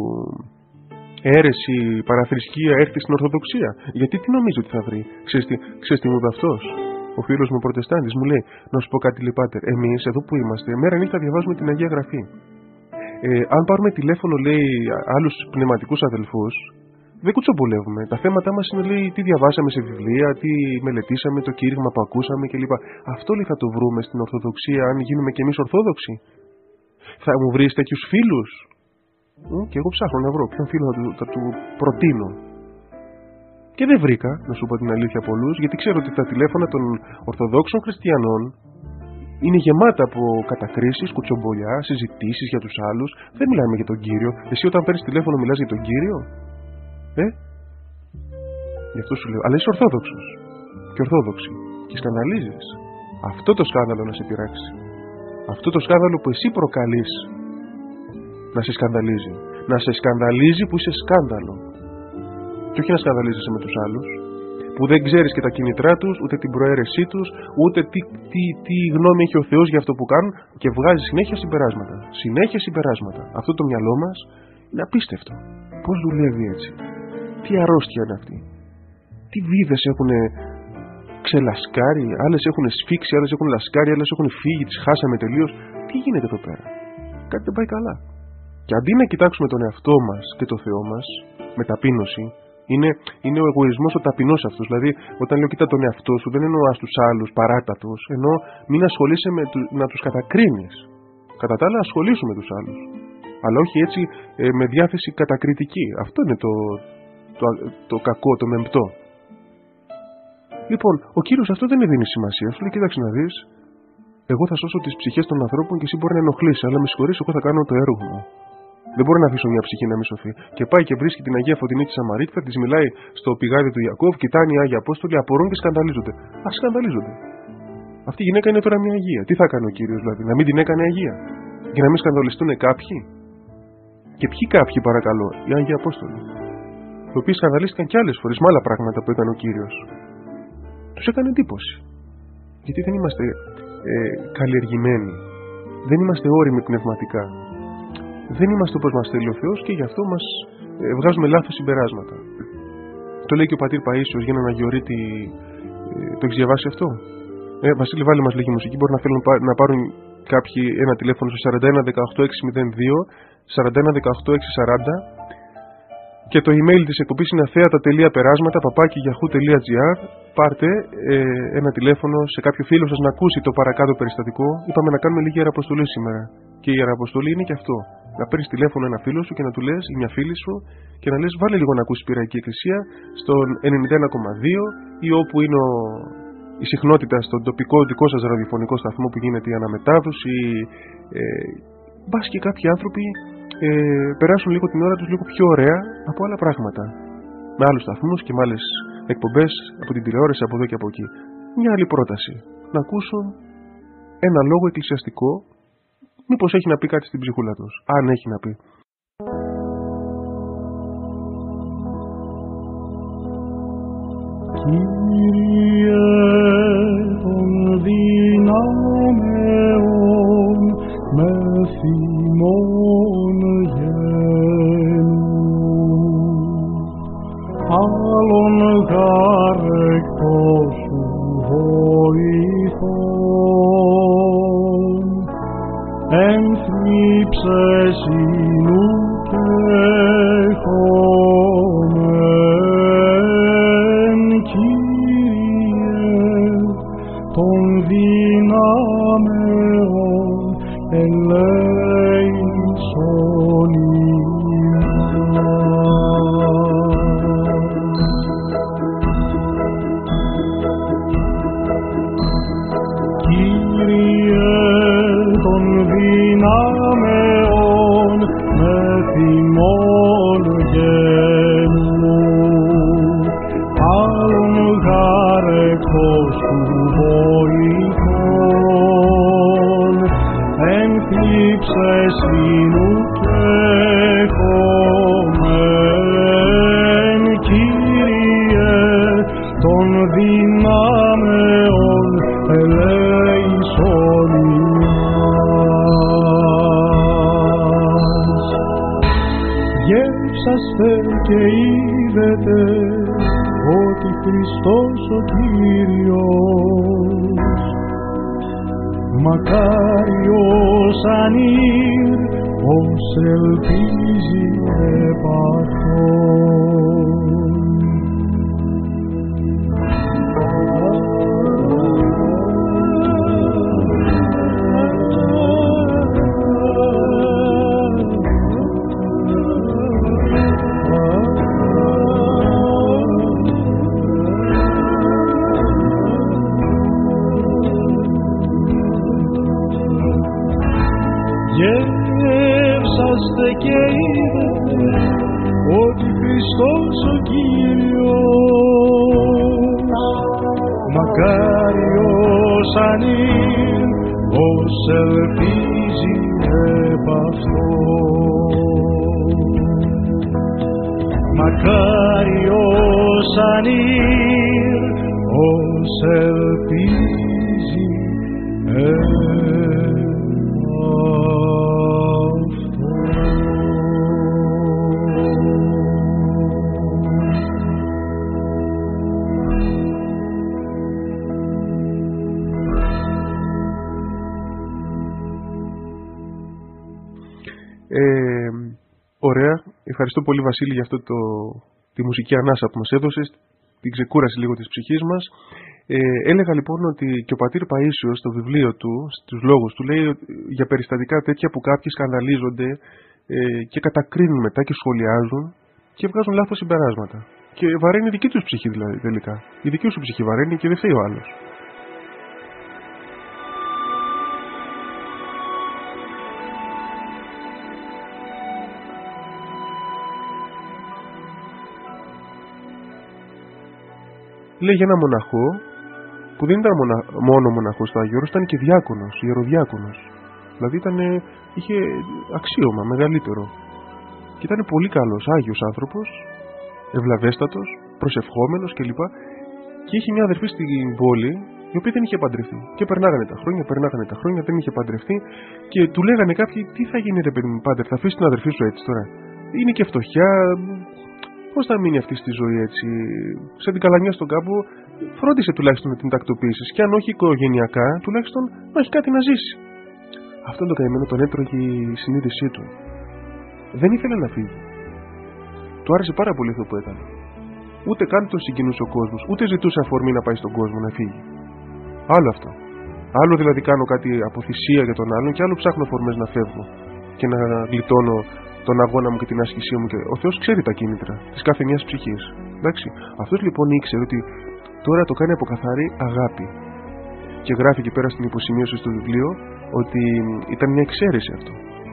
αίρεση, παραθρησκεία έρθει στην Ορθοδοξία. Γιατί τι νομίζει ότι θα βρει? Ξέρεις τι, ξέρεις τι μου είπε αυτός? Ο φίλος μου Προτεστάντης μου λέει, να σου πω κάτι Λιπάτερ, εμείς εδώ που είμαστε, μέρα νύχτα διαβάζουμε την Αγία Γραφή. Ε, αν πάρουμε τηλέφωνο, λέει, άλλους πνευματικούς αδελφούς, δεν κουτσομπολεύουμε. Τα θέματα μας είναι, λέει, τι διαβάσαμε σε βιβλία, τι μελετήσαμε, το κήρυγμα που ακούσαμε κλπ. Αυτό, λέει, θα το βρούμε στην Ορθοδοξία, αν γίνουμε κι εμείς Ορθόδοξοι. Θα μου βρεις τέτοιους φίλους? Και εγώ ψάχνω να βρω ποιον φίλο θα του, θα του προτείνω. Και δεν βρήκα, να σου πω την αλήθεια, πολλούς, γιατί ξέρω ότι τα τηλέφωνα των Ορθοδόξων Χριστιανών είναι γεμάτα από κατακρίσεις, κουτσομπολιά, συζητήσεις για τους άλλους. Δεν μιλάμε για τον Κύριο. Εσύ όταν παίρνεις τηλέφωνο μιλάς για τον Κύριο? Ε? Γι' αυτό σου λέω. Αλλά είσαι Ορθόδοξος και Ορθόδοξη και σκανδαλίζεις. Αυτό το σκάνδαλο να σε πειράξει. Αυτό το σκάνδαλο που εσύ προκαλείς να σε σκανδαλίζει. Να σε σκανδαλίζει που είσαι σκάνδαλο. Και όχι να σκανδαλίζεσαι με τους άλλους, που δεν ξέρεις και τα κίνητρά τους, ούτε την προαίρεσή τους, ούτε τι, τι, τι γνώμη έχει ο Θεός για αυτό που κάνουν, και βγάζει συνέχεια συμπεράσματα. Συνέχεια συμπεράσματα. Αυτό το μυαλό μας είναι απίστευτο. Πώς δουλεύει έτσι? Τι αρρώστια είναι αυτή? Τι βίδες έχουν ξελασκάρει, άλλες έχουν σφίξει, άλλες έχουν λασκάρει, άλλες έχουν φύγει, τις χάσαμε τελείως. Τι γίνεται εδώ πέρα? Κάτι δεν πάει καλά. Και αντί να κοιτάξουμε τον εαυτό μας και το Θεό μας με ταπείνωση, είναι, είναι ο εγωισμός ο ταπεινός αυτός. Δηλαδή, όταν λέω κοίτα τον εαυτό σου, δεν εννοώ στους άλλους παράτατους, ενώ μην ασχολείσαι με, να τους κατακρίνεις. Κατά τα άλλα, ασχολήσου με τους άλλους. Αλλά όχι έτσι ε, με διάθεση κατακριτική. Αυτό είναι το, το, το, το κακό, το μεμπτό. Λοιπόν, ο Κύριος αυτό δεν δίνει σημασία. Σου λέει, κοίταξε να δεις, εγώ θα σώσω τις ψυχές των ανθρώπων και εσύ μπορεί να ενοχλήσει, αλλά με συγχωρείς, εγώ θα κάνω το έργο μου. Δεν μπορεί να αφήσω μια ψυχή να μη σωθεί. Και πάει και βρίσκει την Αγία Φωτεινή τη Σαμαρίτητα, τη μιλάει στο πηγάδι του Ιακώβ, κοιτάνε οι Άγιοι Απόστολοι, απορούν και σκανδαλίζονται. Α, σκανδαλίζονται. Αυτή η γυναίκα είναι τώρα μια Αγία. Τι θα κάνει ο Κύριος, δηλαδή, να μην την έκανε Αγία? Για να μην σκανδαλιστούν κάποιοι? Και ποιοι κάποιοι, παρακαλώ? Οι Άγιοι Απόστολοι. Οι οποίοι σκανδαλίστηκαν κι άλλες φορές με άλλα πράγματα που έκανε ο Κύριος. Τους έκανε εντύπωση. Γιατί δεν είμαστε ε, καλλιεργημένοι. Δεν είμαστε όριμοι πνευματικά. Δεν είμαστε όπως μας θέλει ο Θεός και γι' αυτό μας ε, βγάζουμε λάθος συμπεράσματα. Το λέει και ο πατήρ Παΐσιος για έναν Αγιορείτη. Ε, το έχεις διαβάσει αυτό? Ε, Βασίλη, βάλε μας λίγη μουσική. Μπορεί να θέλουν να πάρουν κάποιοι ένα τηλέφωνο στο σαράντα ένα δεκαοκτώ έξι μηδέν δύο σαράντα ένα δεκαοκτώ έξι σαράντα και το email της εκπομπής είναι αθέατα.περάσματα παπάκι γιαχού τελεία τζι άρ. Πάρτε ε, ένα τηλέφωνο σε κάποιο φίλο σας να ακούσει το παρακάτω περιστατικό. Είπαμε να κάνουμε λίγη ιεραποστολή σήμερα. Και η ιεραποστολή είναι και αυτό. Να παίρνεις τηλέφωνο ένα φίλο σου και να του λες, ή μια φίλη σου, και να λες, βάλε λίγο να ακούσει Πυραϊκή Εκκλησία στον ενενήντα ένα κόμμα δύο ή όπου είναι ο, η συχνότητα στον τοπικό δικό σας ραδιοφωνικό σταθμό που γίνεται η αναμετάδοση. Ε, μπας και κάποιοι άνθρωποι ε, περάσουν λίγο την ώρα τους λίγο πιο ωραία από άλλα πράγματα. Με άλλους σταθμούς και με άλλες εκπομπές από την τηλεόραση, από εδώ και από εκεί. Μια άλλη πρόταση. Να ακούσουν ένα λόγο εκκλησιαστικό. Μήπως έχει να πει κάτι στην ψυχούλα τους. Αν έχει να πει. Κύριε των δυνάμεων, με θυμών γένου, άλλον γάρ εκτός σου βοηθών, ενθλίψες ίνου και χωμέν, Κύριε των δυνάμεων, ελέησον ημάς. Κύριε των δυνάμεων, εκτός του βοηθών, εν θλίψες ίνου και χωμέν, Κύριε των δυνάμεων ελέησον ημάς. Γεύσαστε και είδετε ότι Χριστός ο Κύριος, μακάριος ανήρ ως ελπίζει επ' αυτόν. Γεύσαστε και είδατε ότι Χριστός ο Κύριος, μακάριος ανήρ ως ελπίζει επ' αυτόν. Μακάριος ανήρ ως ελπίζει επ' Ε, ωραία, ευχαριστώ πολύ Βασίλη για αυτό το, τη μουσική ανάσα που μας έδωσες, την ξεκούραση λίγο της ψυχής μας. Ε, έλεγα λοιπόν ότι και ο πατήρ Παΐσιος στο βιβλίο του, στους λόγους του, λέει για περιστατικά τέτοια που κάποιοι σκανδαλίζονται ε, και κατακρίνουν μετά και σχολιάζουν και βγάζουν λάθος συμπεράσματα. Και βαραίνει η δική τους ψυχή δηλαδή τελικά. Η δική σου ψυχή βαραίνει και δεν φταίει ο άλλος. Λέει για ένα μοναχό που δεν ήταν μονα... μόνο μοναχός στο Άγιο Όρος, ήταν και διάκονος, ιεροδιάκονος. Δηλαδή ήταν, είχε αξίωμα μεγαλύτερο. Και ήταν πολύ καλός, άγιος άνθρωπος, ευλαβέστατος, προσευχόμενος κλπ. Και είχε μια αδερφή στην πόλη, η οποία δεν είχε παντρευτεί. Και περνάγανε τα χρόνια, περνάγανε τα χρόνια, δεν είχε παντρευτεί. Και του λέγανε κάποιοι, τι θα γίνει ρε παιδί μου πάντερ, θα αφήσει την αδερφή σου έτσι τώρα. Είναι και φτωχιά. Πώς θα μείνει αυτή στη ζωή έτσι, σε την καλανιά στον κάμπο, φρόντισε τουλάχιστον να την τακτοποιήσεις. Και αν όχι οικογενειακά, τουλάχιστον να έχει κάτι να ζήσει. Αυτόν τον καημένο τον έτρωγε η συνείδησή του. Δεν ήθελε να φύγει. Του άρεσε πάρα πολύ αυτό που έκανε. Ούτε καν τον συγκινούσε ο κόσμος, ούτε ζητούσε αφορμή να πάει στον κόσμο να φύγει. Άλλο αυτό. Άλλο δηλαδή κάνω κάτι από θυσία για τον άλλον, και άλλο ψάχνω αφορμές να φεύγω και να γλιτώνω τον αγώνα μου και την άσκησή μου. Και ο Θεός ξέρει τα κίνητρα της κάθε μιας ψυχής. Εντάξει. Αυτός λοιπόν ήξερε ότι τώρα το κάνει από καθαρή αγάπη. Και γράφει εκεί πέρα στην υποσημείωση στο βιβλίο ότι ήταν μια εξαίρεση αυτό.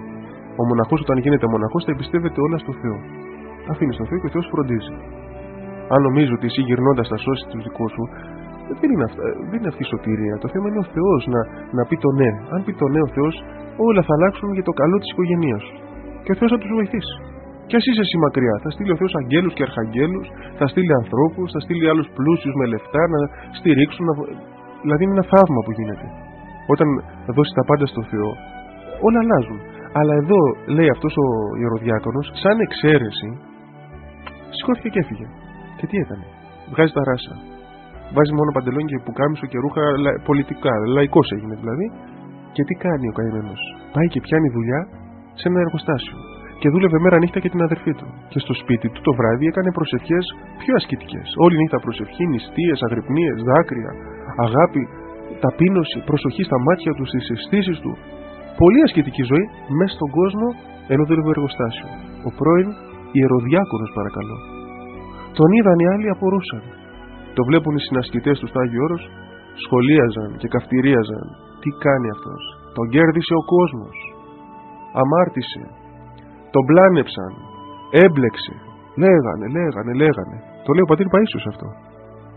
Ο μοναχός όταν γίνεται μοναχός θα εμπιστεύεται όλα στο Θεό. Αφήνει στον Θεό και ο Θεός φροντίζει. Αν νομίζω ότι εσύ γυρνώντας θα σώσεις τους δικούς σου, δεν είναι, αυτά, δεν είναι αυτή η σωτηρία. Το θέμα είναι ο Θεός να, να πει το ναι. Αν πει το ναι ο Θεός, όλα θα αλλάξουν για το καλό της οικογένειας σου. Και ο Θεός θα τους βοηθήσει. Και ας είσαι εσύ μακριά, θα στείλει ο Θεός αγγέλους και αρχαγγέλους, θα στείλει ανθρώπους, θα στείλει άλλους πλούσιους με λεφτά να στηρίξουν. Να... Δηλαδή είναι ένα θαύμα που γίνεται. Όταν δώσει τα πάντα στο Θεό, όλα αλλάζουν. Αλλά εδώ λέει αυτός ο ιεροδιάκονος, σαν εξαίρεση, σηκώθηκε και έφυγε. Και τι έκανε? Βγάζει τα ράσα. Βάζει μόνο παντελόνι και πουκάμισο και ρούχα πολιτικά, λαϊκός έγινε δηλαδή. Και τι κάνει ο καημένος? Πάει και πιάνει δουλειά σε ένα εργοστάσιο. Και δούλευε μέρα νύχτα και την αδερφή του. Και στο σπίτι του το βράδυ έκανε προσευχές πιο ασκητικές. Όλη νύχτα προσευχή, νηστείες, αγρυπνίες, δάκρυα, αγάπη, ταπείνωση, προσοχή στα μάτια του, στις αισθήσεις του. Πολύ ασκητική ζωή μέσα στον κόσμο ενώ δούλευε εργοστάσιο. Ο πρώην ιεροδιάκονος, παρακαλώ. Τον είδαν οι άλλοι, απορούσαν. Το βλέπουν οι συνασκητές του στο Άγιο Όρος, σχολίαζαν και καυτηρίαζαν. Τι κάνει αυτός? Τον κέρδισε ο κόσμος. Αμάρτησε. Τον πλάνεψαν. Έμπλεξε. Λέγανε, λέγανε, λέγανε. Το λέει ο πατήρ Παΐσιος αυτό.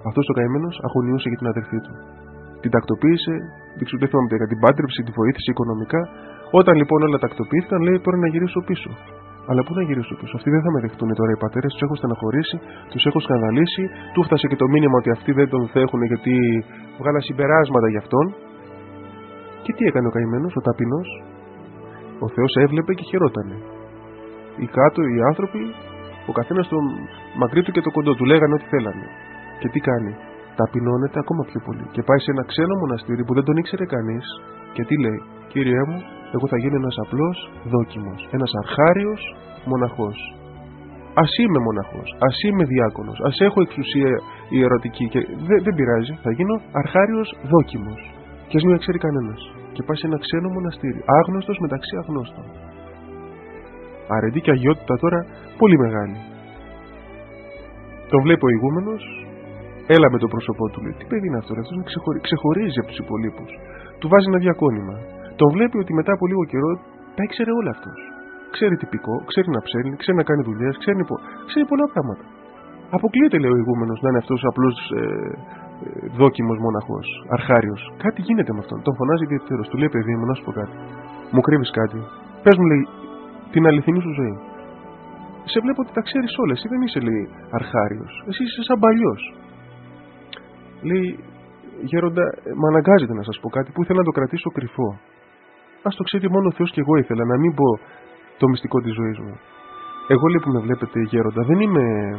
Αυτός ο καημένος αγωνιούσε για την αδερφή του. Την τακτοποίησε, δεν ξέρω τι θυμάμαι, την πάντρεψε, τη βοήθησε οικονομικά. Όταν λοιπόν όλα τακτοποιήθηκαν, λέει τώρα να γυρίσω πίσω. Αλλά πού να γυρίσω πίσω? Αυτοί δεν θα με δεχτούν τώρα οι πατέρες, τους έχω στεναχωρήσει, τους έχω σκανδαλίσει. Του φτάσε και το μήνυμα ότι αυτοί δεν τον δέχουν γιατί βγάλα συμπεράσματα γι' αυτόν. Και τι έκανε ο καημένος, ο ταπεινός? Ο Θεός έβλεπε και χαιρότανε. Οι κάτω, οι άνθρωποι, ο καθένας το μακρύ του και το κοντό του λέγανε ό,τι θέλανε. Και τι κάνει? Ταπεινώνεται ακόμα πιο πολύ. Και πάει σε ένα ξένο μοναστήρι που δεν τον ήξερε κανείς. Και τι λέει? Κύριέ μου, εγώ θα γίνω ένας απλός δόκιμος, ένας αρχάριος μοναχός. Ας είμαι μοναχός, ας είμαι διάκονος, ας έχω εξουσία ιερωτική και δεν, δεν πειράζει, θα γίνω αρχάριος δόκιμος. Και ας μην ξέρει κανένας. Και πάει σε ένα ξένο μοναστήρι, άγνωστος μεταξύ αγνώστων. Αρετή και αγιότητα τώρα πολύ μεγάλη. Τον βλέπει ο ηγούμενος, έλα με το πρόσωπό του, λέει. Τι παιδί είναι αυτό, αυτός ξεχωρι... ξεχωρίζει από τους υπολείπους. Του βάζει ένα διακόνημα. Τον βλέπει ότι μετά από λίγο καιρό τα ήξερε όλα αυτός. Ξέρει τυπικό, ξέρει να ψέρνει, ξέρει να κάνει δουλειές, ξέρει, πο... ξέρει πολλά πράγματα. Αποκλείεται, λέει ο ηγούμενος, να είναι αυτός απλός ε, ε, δόκιμος μοναχός, αρχάριος. Κάτι γίνεται με αυτόν. Τον φωνάζει ιδιαίτερος. Του λέει, παιδί μου, να σου πω κάτι. Μου κρύβεις κάτι. Πες μου, λέει, την αληθινή σου ζωή. Σε βλέπω ότι τα ξέρεις όλες. Εσύ δεν είσαι, λέει, αρχάριος. Εσύ είσαι σαν παλιός. Λέει, γέροντα, με αναγκάζεται να σας πω κάτι που ήθελα να το κρατήσω κρυφό. Ας το ξέρει μόνο ο Θεός και εγώ ήθελα να μην πω το μυστικό της ζωής μου. Εγώ, λέει, που με βλέπετε γέροντα, δεν είμαι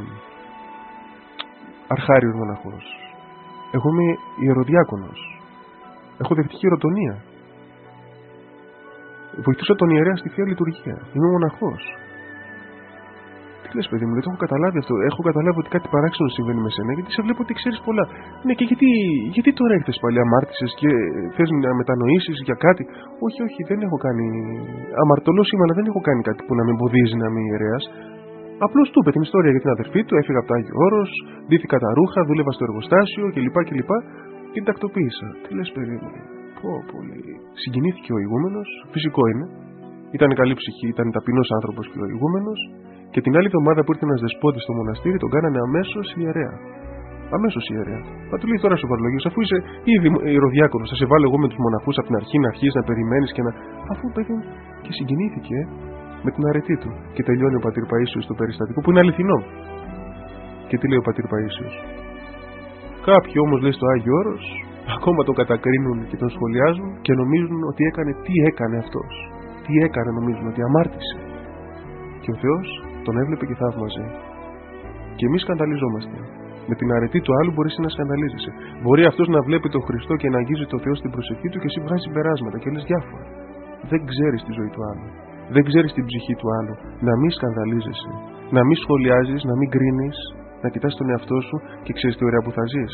αρχάριος μοναχός. Εγώ είμαι ιεροδιάκονος. Έχω δεχτεί χειροτονία. Βοηθούσα τον ιερέα στη Θεία Λειτουργία. Είμαι μοναχός. Τι λες, παιδί μου, δεν το έχω καταλάβει αυτό. Έχω καταλάβει ότι κάτι παράξενο συμβαίνει με σένα, γιατί σε βλέπω ότι ξέρεις πολλά. Ναι, και γιατί, γιατί τώρα ήρθες πάλι, αμάρτησες και θες να μετανοήσεις για κάτι? Όχι, όχι, δεν έχω κάνει. Αμαρτωλός είμαι, αλλά δεν έχω κάνει κάτι που να με εμποδίζει να είμαι ιερέας. Απλώς του είπε την ιστορία για την αδερφή του, έφυγα από το Άγιο Όρος, ντύθηκα τα ρούχα, δούλευα στο εργοστάσιο κλπ. κλπ. Και την τακτοποίησα. Τι λες, παιδί μου? Πω, πολύ. Συγκινήθηκε ο ηγούμενος, φυσικό είναι. Ήταν καλή ψυχή, ήταν ταπεινός άνθρωπος και ο ηγούμενος. Και την άλλη εβδομάδα που ήρθε ένας δεσπότης στο μοναστήρι, τον κάνανε αμέσως ιερέα. Αμέσως ιερέα. Θα του λέει τώρα στο παραλογείο, αφού είσαι ήδη ιεροδιάκονος, θα σε βάλω εγώ με τους μοναχούς από την αρχή να αρχίσει να περιμένεις και να. Αφού παιδί μου. Και συγκινήθηκε με την αρετή του. Και τελειώνει ο πατήρ Παΐσιος στο περιστατικό που είναι αληθινό. Και τι λέει ο πατήρ Παΐσιος? Κάποιοι όμως, λέει, στο Άγιο Όρος ακόμα τον κατακρίνουν και τον σχολιάζουν και νομίζουν ότι έκανε. Τι έκανε αυτός? Τι έκανε, νομίζουν ότι αμάρτησε. Και ο Θεός τον έβλεπε και θαύμαζε. Και εμείς σκανδαλιζόμαστε. Με την αρετή του άλλου μπορεί να σκανδαλίζεσαι. Μπορεί αυτός να βλέπει τον Χριστό και να αγγίζει τον Θεό στην προσευχή του και εσύ βγάζει περάσματα και λες διάφορα. Δεν ξέρεις τη ζωή του άλλου. Δεν ξέρεις την ψυχή του άλλου. Να μην σκανδαλίζεσαι. Να μην σχολιάζεις, να μην κρίνεις. Να κοιτάς τον εαυτό σου και ξέρεις τι ωραία που θα ζεις.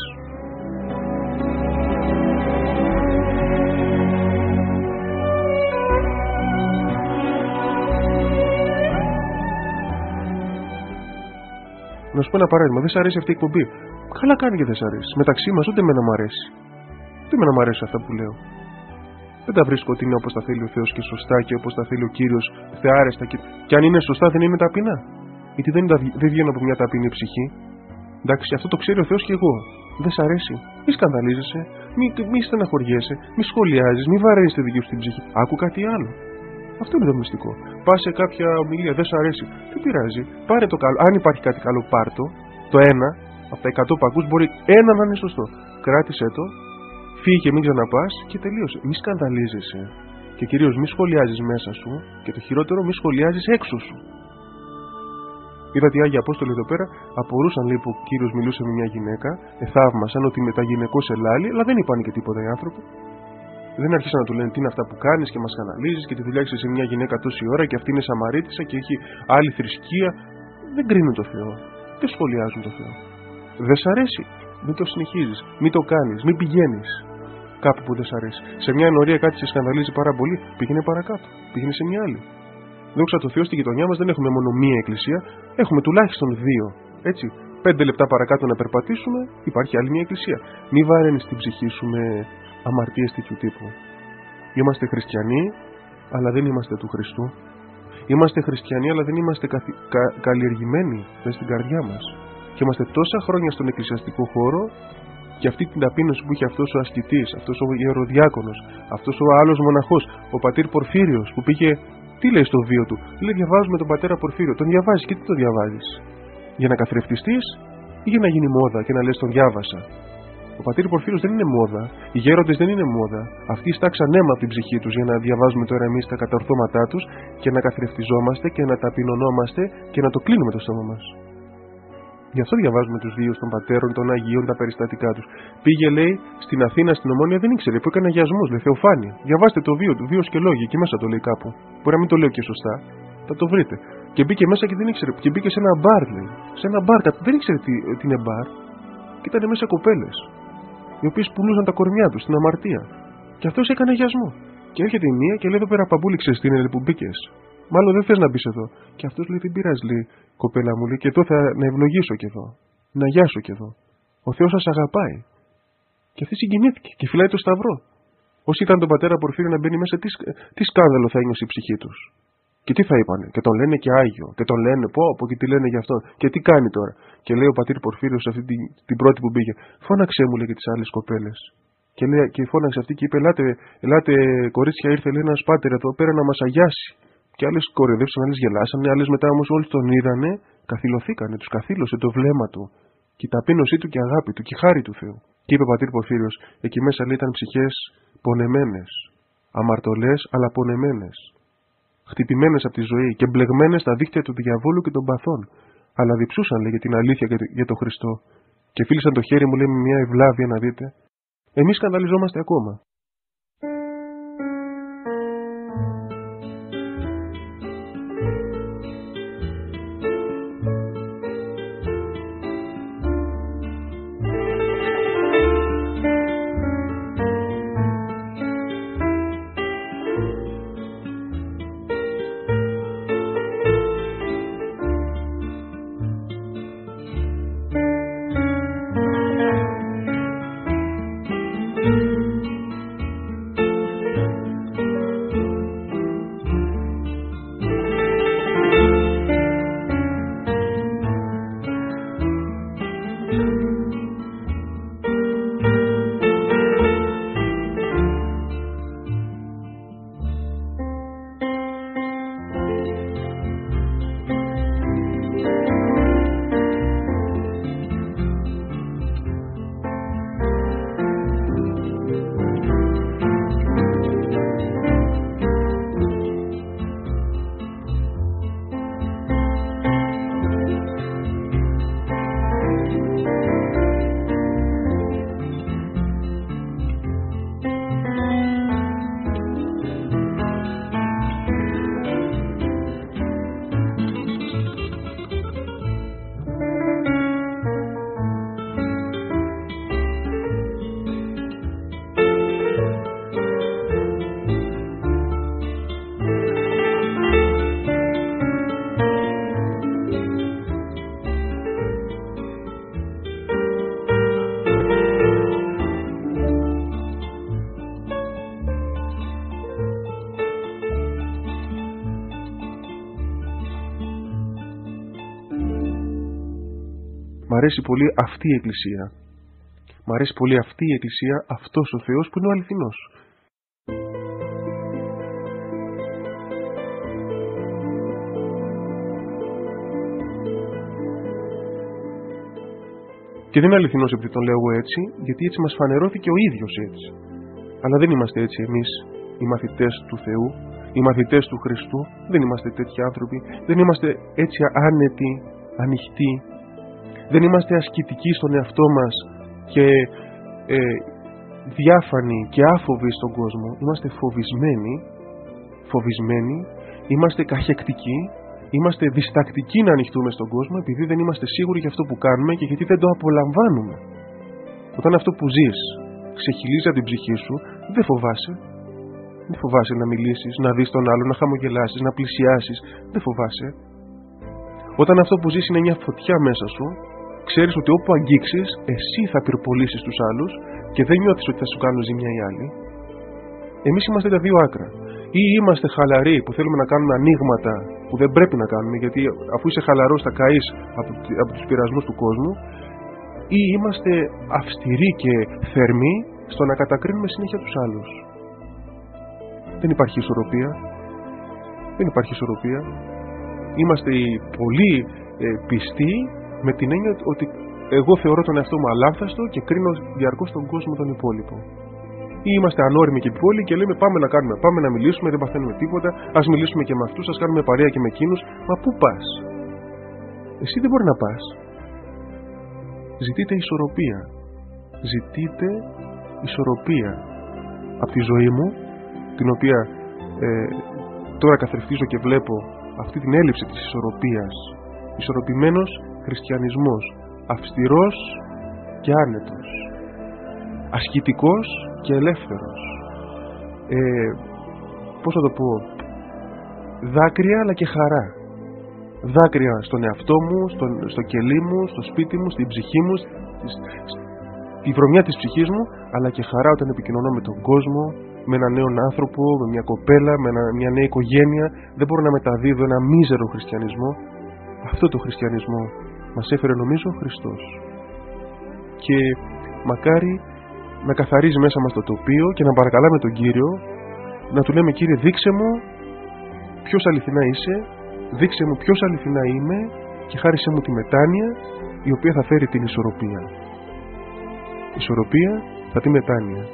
Να σου πω ένα παράδειγμα. Δεν σ' αρέσει αυτή η εκπομπή? Καλά κάνει και δεν σ' αρέσει. Μεταξύ μας ούτε εμένα μου αρέσει. Ούτε εμένα μου αρέσει αυτά που λέω. Δεν τα βρίσκω ότι είναι όπως τα θέλει ο Θεός και σωστά και όπως τα θέλει ο Κύριος, θεάρεστα. Και, και αν είναι σωστά δεν είναι ταπεινά. Γιατί δεν, δεν βγαίνω από μια ταπεινή ψυχή. Εντάξει, αυτό το ξέρει ο Θεός και εγώ. Δεν σ' αρέσει? Μη σκανδαλίζεσαι, μη, μη στεναχωριέσαι, μη σχολιάζεις, μη βαραίνεις τη δική σου την ψυχή. Άκου κάτι άλλο. Αυτό είναι το μυστικό. Πας σε κάποια ομιλία, δεν σ' αρέσει. Δεν πειράζει. Πάρε το καλό. Αν υπάρχει κάτι καλό, πάρτο. Το ένα, από τα εκατό που ακούς, μπορεί ένα να είναι σωστό. Κράτησέ το, φύγε και μην ξαναπάς και τελείωσε. Μη σκανδαλίζεσαι. Και κυρίως μη σχολιάζεις μέσα σου. Και το χειρότερο, μη σχολιάζεις έξω σου. Είδατε οι Άγιοι Απόστολοι εδώ πέρα, απορούσαν, λέει, που ο Κύριος μιλούσε με μια γυναίκα, εθαύμασαν ότι με τα γυναικός ελάλη, αλλά δεν είπαν και τίποτα οι άνθρωποι. Δεν άρχισαν να του λένε τι είναι αυτά που κάνεις και μας σκανδαλίζεις και τη δουλειά σε μια γυναίκα τόση ώρα και αυτή είναι Σαμαρίτισσα και έχει άλλη θρησκεία. Δεν κρίνουν το Θεό. Δεν σχολιάζουν το Θεό. Δεν σ' αρέσει? Μην το συνεχίζεις. Μην το κάνεις. Μην πηγαίνεις κάπου που δεν σ' αρέσει. Σε μια ενορία κάτι σε σκανδαλίζει πάρα πολύ. Πήγαινε παρακάτω. Πήγαινε σε μια άλλη. Δόξα τω Θεώ, στη γειτονιά μας δεν έχουμε μόνο μία εκκλησία. Έχουμε τουλάχιστον δύο. Έτσι. Πέντε λεπτά παρακάτω να περπατήσουμε, υπάρχει άλλη μια εκκλησία. Μην βαραίνεις την ψυχή σου με αμαρτίες τέτοιου τύπου. Είμαστε χριστιανοί, αλλά δεν είμαστε του Χριστού. Είμαστε χριστιανοί, αλλά δεν είμαστε καθι... κα... καλλιεργημένοι μέσα στην καρδιά μας. Και είμαστε τόσα χρόνια στον εκκλησιαστικό χώρο και αυτή την ταπείνωση που είχε αυτός ο ασκητής, αυτός ο ιεροδιάκονος, αυτός ο άλλος μοναχός, ο πατήρ Πορφύριος που πήγε. Τι λέει στο βίο του? Λέει διαβάζουμε τον πατέρα Πορφύριο. Τον διαβάζεις και τι το διαβάζεις? Για να καθρεφτιστείς ή για να γίνει μόδα και να λες τον διάβασα? Ο πατήρ Πορφύριος δεν είναι μόδα. Οι γέροντες δεν είναι μόδα. Αυτοί στάξαν αίμα από την ψυχή τους για να διαβάζουμε τώρα εμείς τα κατορθώματά τους και να καθρεφτιζόμαστε και να ταπεινωνόμαστε και να το κλείνουμε το στόμα μας. Γι' αυτό διαβάζουμε τους βίους των πατέρων, των Αγίων, τα περιστατικά τους. Πήγε, λέει, στην Αθήνα, στην Ομόνια, δεν ήξερε που έκανε αγιασμούς, λέει, θεοφάνεια. Διαβάστε το βίο του, βίος και λόγια, εκεί μέσα το λέει κάπου. Μπορεί να μην το λέω και σωστά, θα το βρείτε. Και μπήκε μέσα και δεν ήξερε. Και μπήκε σε ένα μπαρ, λέει. Σε ένα μπαρ, δεν ήξερε τι, τι είναι μπαρ. Και ήταν μέσα κοπέλες, οι οποίες πουλούσαν τα κορμιά τους στην αμαρτία. Και αυτός έκανε αγιασμό. Και έρχεται η μία και λέει εδώ πέρα παππούλη, ξέρεις τι είναι που μπήκες? Μάλλον δεν θες να μπεις εδώ. Και αυτός λέει δεν πειράζει, λέει, κοπέλα μου, λέει, και εδώ θα να ευλογήσω και εδώ. Να γιάσω και εδώ. Ο Θεός σας αγαπάει. Και αυτή συγκινήθηκε και φυλάει το σταυρό. Όσοι ήταν τον πατέρα Πορφύριο να μπαίνει μέσα, τι, τι σκάνδαλο θα ένιωσε η ψυχή τους. Και τι θα είπανε? Και τον λένε και Άγιο. Και τον λένε πω, πω και τι λένε γι' αυτό. Και τι κάνει τώρα? Και λέει ο πατήρ Πορφύριος αυτή την, την πρώτη που πήγε, φώναξε μου, λέει, και τις άλλες κοπέλες. Και, λέει, και φώναξε αυτή και είπε, ελάτε, ελάτε κορίτσια, ήρθε, λέει, ένας πάτερ εδώ πέρα να μας αγιάσει. Και άλλες κοροϊδεύσαν, άλλες γελάσανε, άλλες μετά όμως όλοι τον είδανε, καθυλωθήκανε, τους καθήλωσε το βλέμμα του. Και η ταπείνωσή του και η αγάπη του και η χάρη του Θεού. Και είπε ο πατήρ Πορφύριος, εκεί μέσα, λέει, ήταν ψυχές πονεμένες, αμαρτωλές αλλά πονεμένες. Χτυπημένες από τη ζωή και μπλεγμένες στα δίχτυα του διαβόλου και των παθών. Αλλά διψούσαν, λέει, για την αλήθεια και για τον Χριστό. Και φίλησαν το χέρι μου, λέει, με μια ευλάβεια, να δείτε. Εμείς σκανδαλιζόμαστε ακόμα. Μ' αρέσει πολύ αυτή η Εκκλησία. Μ' αρέσει πολύ αυτή η Εκκλησία, αυτός ο Θεός που είναι ο αληθινός. Και δεν είναι αληθινός επειδή τον λέω εγώ έτσι, γιατί έτσι μας φανερώθηκε ο ίδιος έτσι. Αλλά δεν είμαστε έτσι εμείς, οι μαθητές του Θεού, οι μαθητές του Χριστού, δεν είμαστε τέτοιοι άνθρωποι, δεν είμαστε έτσι άνετοι, ανοιχτοί, δεν είμαστε ασκητικοί στον εαυτό μας και ε, διάφανοι και άφοβοι στον κόσμο. Είμαστε φοβισμένοι, φοβισμένοι, είμαστε καχεκτικοί, είμαστε διστακτικοί να ανοιχτούμε στον κόσμο επειδή δεν είμαστε σίγουροι για αυτό που κάνουμε και γιατί δεν το απολαμβάνουμε. Όταν αυτό που ζεις ξεχυλίζει από την ψυχή σου, δεν φοβάσαι. Δεν φοβάσαι να μιλήσεις, να δεις τον άλλο, να χαμογελάσεις, να πλησιάσεις. Δεν φοβάσαι. Όταν αυτό που ζεις είναι μια φωτιά μέσα σου, ξέρεις ότι όπου αγγίξεις, εσύ θα πυρπολίσεις τους άλλους και δεν νιώθεις ότι θα σου κάνουν ζημιά οι άλλοι. Εμείς είμαστε τα δύο άκρα. Ή είμαστε χαλαροί που θέλουμε να κάνουμε ανοίγματα που δεν πρέπει να κάνουμε, γιατί αφού είσαι χαλαρός θα καείς από, από τους πειρασμούς του κόσμου, ή είμαστε αυστηροί και θερμοί στο να κατακρίνουμε συνέχεια τους άλλους. Δεν υπάρχει ισορροπία. Δεν υπάρχει ισορροπία. Είμαστε πολύ ε, πιστοί με την έννοια ότι εγώ θεωρώ τον εαυτό μου αλάνθαστο και κρίνω διαρκώς τον κόσμο τον υπόλοιπο. Ή είμαστε ανώριμοι και επιπόλοι και λέμε πάμε να κάνουμε, πάμε να μιλήσουμε, δεν παθαίνουμε τίποτα, ας μιλήσουμε και με αυτούς, ας κάνουμε παρέα και με εκείνους. Μα πού πας? Εσύ δεν μπορεί να πας. Ζητείτε ισορροπία. Ζητείτε ισορροπία. Από τη ζωή μου, την οποία ε, τώρα καθρεφτίζω και βλέπω αυτή την έλλειψη της ισορροπίας. Ισορροπημένος χριστιανισμός. Αυστηρός και άνετος. Ασκητικός και ελεύθερος. Ε, πώς θα το πω, δάκρυα αλλά και χαρά. Δάκρυα στον εαυτό μου, στον, στο κελί μου, στο σπίτι μου, στην ψυχή μου, στη βρωμιά της ψυχής μου, αλλά και χαρά όταν επικοινωνώ με τον κόσμο, με έναν νέο άνθρωπο, με μια κοπέλα, με ένα, μια νέα οικογένεια. Δεν μπορώ να μεταδίδω ένα μίζερο χριστιανισμό. Αυτό το χριστιανισμό μας έφερε νομίζω ο Χριστός. Και μακάρι να καθαρίζει μέσα μας το τοπίο και να παρακαλάμε τον Κύριο, να του λέμε Κύριε δείξε μου ποιος αληθινά είσαι, δείξε μου ποιος αληθινά είμαι και χάρισε μου τη μετάνοια η οποία θα φέρει την ισορροπία. Η ισορροπία θα τη μετάνοια.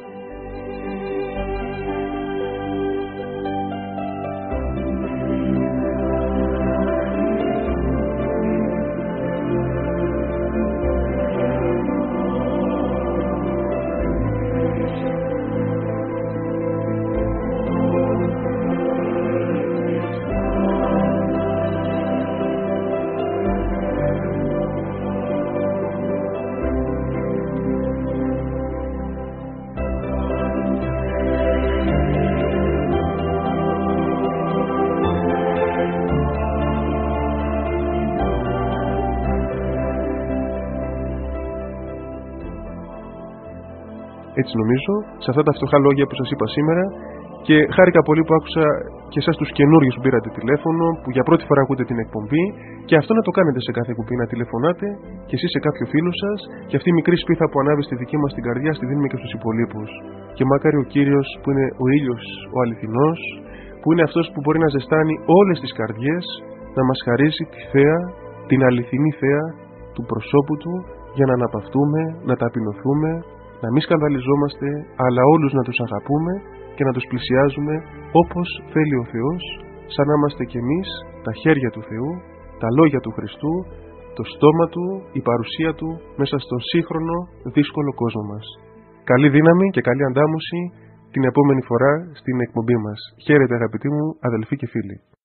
Έτσι νομίζω, σε αυτά τα φτωχά λόγια που σας είπα σήμερα, και χάρηκα πολύ που άκουσα και εσάς τους καινούριους που πήρατε τηλέφωνο, που για πρώτη φορά ακούτε την εκπομπή, και αυτό να το κάνετε σε κάθε εκπομπή, να τηλεφωνάτε και εσείς σε κάποιο φίλο σας, και αυτή η μικρή σπίθα που ανάβει στη δική μας την καρδιά, στη δίνουμε και στους υπολείπους. Και μακάρι ο Κύριος που είναι ο ήλιος ο αληθινός, που είναι αυτός που μπορεί να ζεστάνει όλες τις καρδιές, να μας χαρίσει τη θέα, την αληθινή θέα του προσώπου του, για να αναπαυτούμε, να ταπεινωθούμε, να μην σκανδαλιζόμαστε, αλλά όλους να τους αγαπούμε και να τους πλησιάζουμε όπως θέλει ο Θεός, σαν να είμαστε κι εμείς τα χέρια του Θεού, τα λόγια του Χριστού, το στόμα του, η παρουσία του μέσα στον σύγχρονο δύσκολο κόσμο μας. Καλή δύναμη και καλή αντάμωση την επόμενη φορά στην εκπομπή μας. Χαίρετε αγαπητοί μου αδελφοί και φίλοι.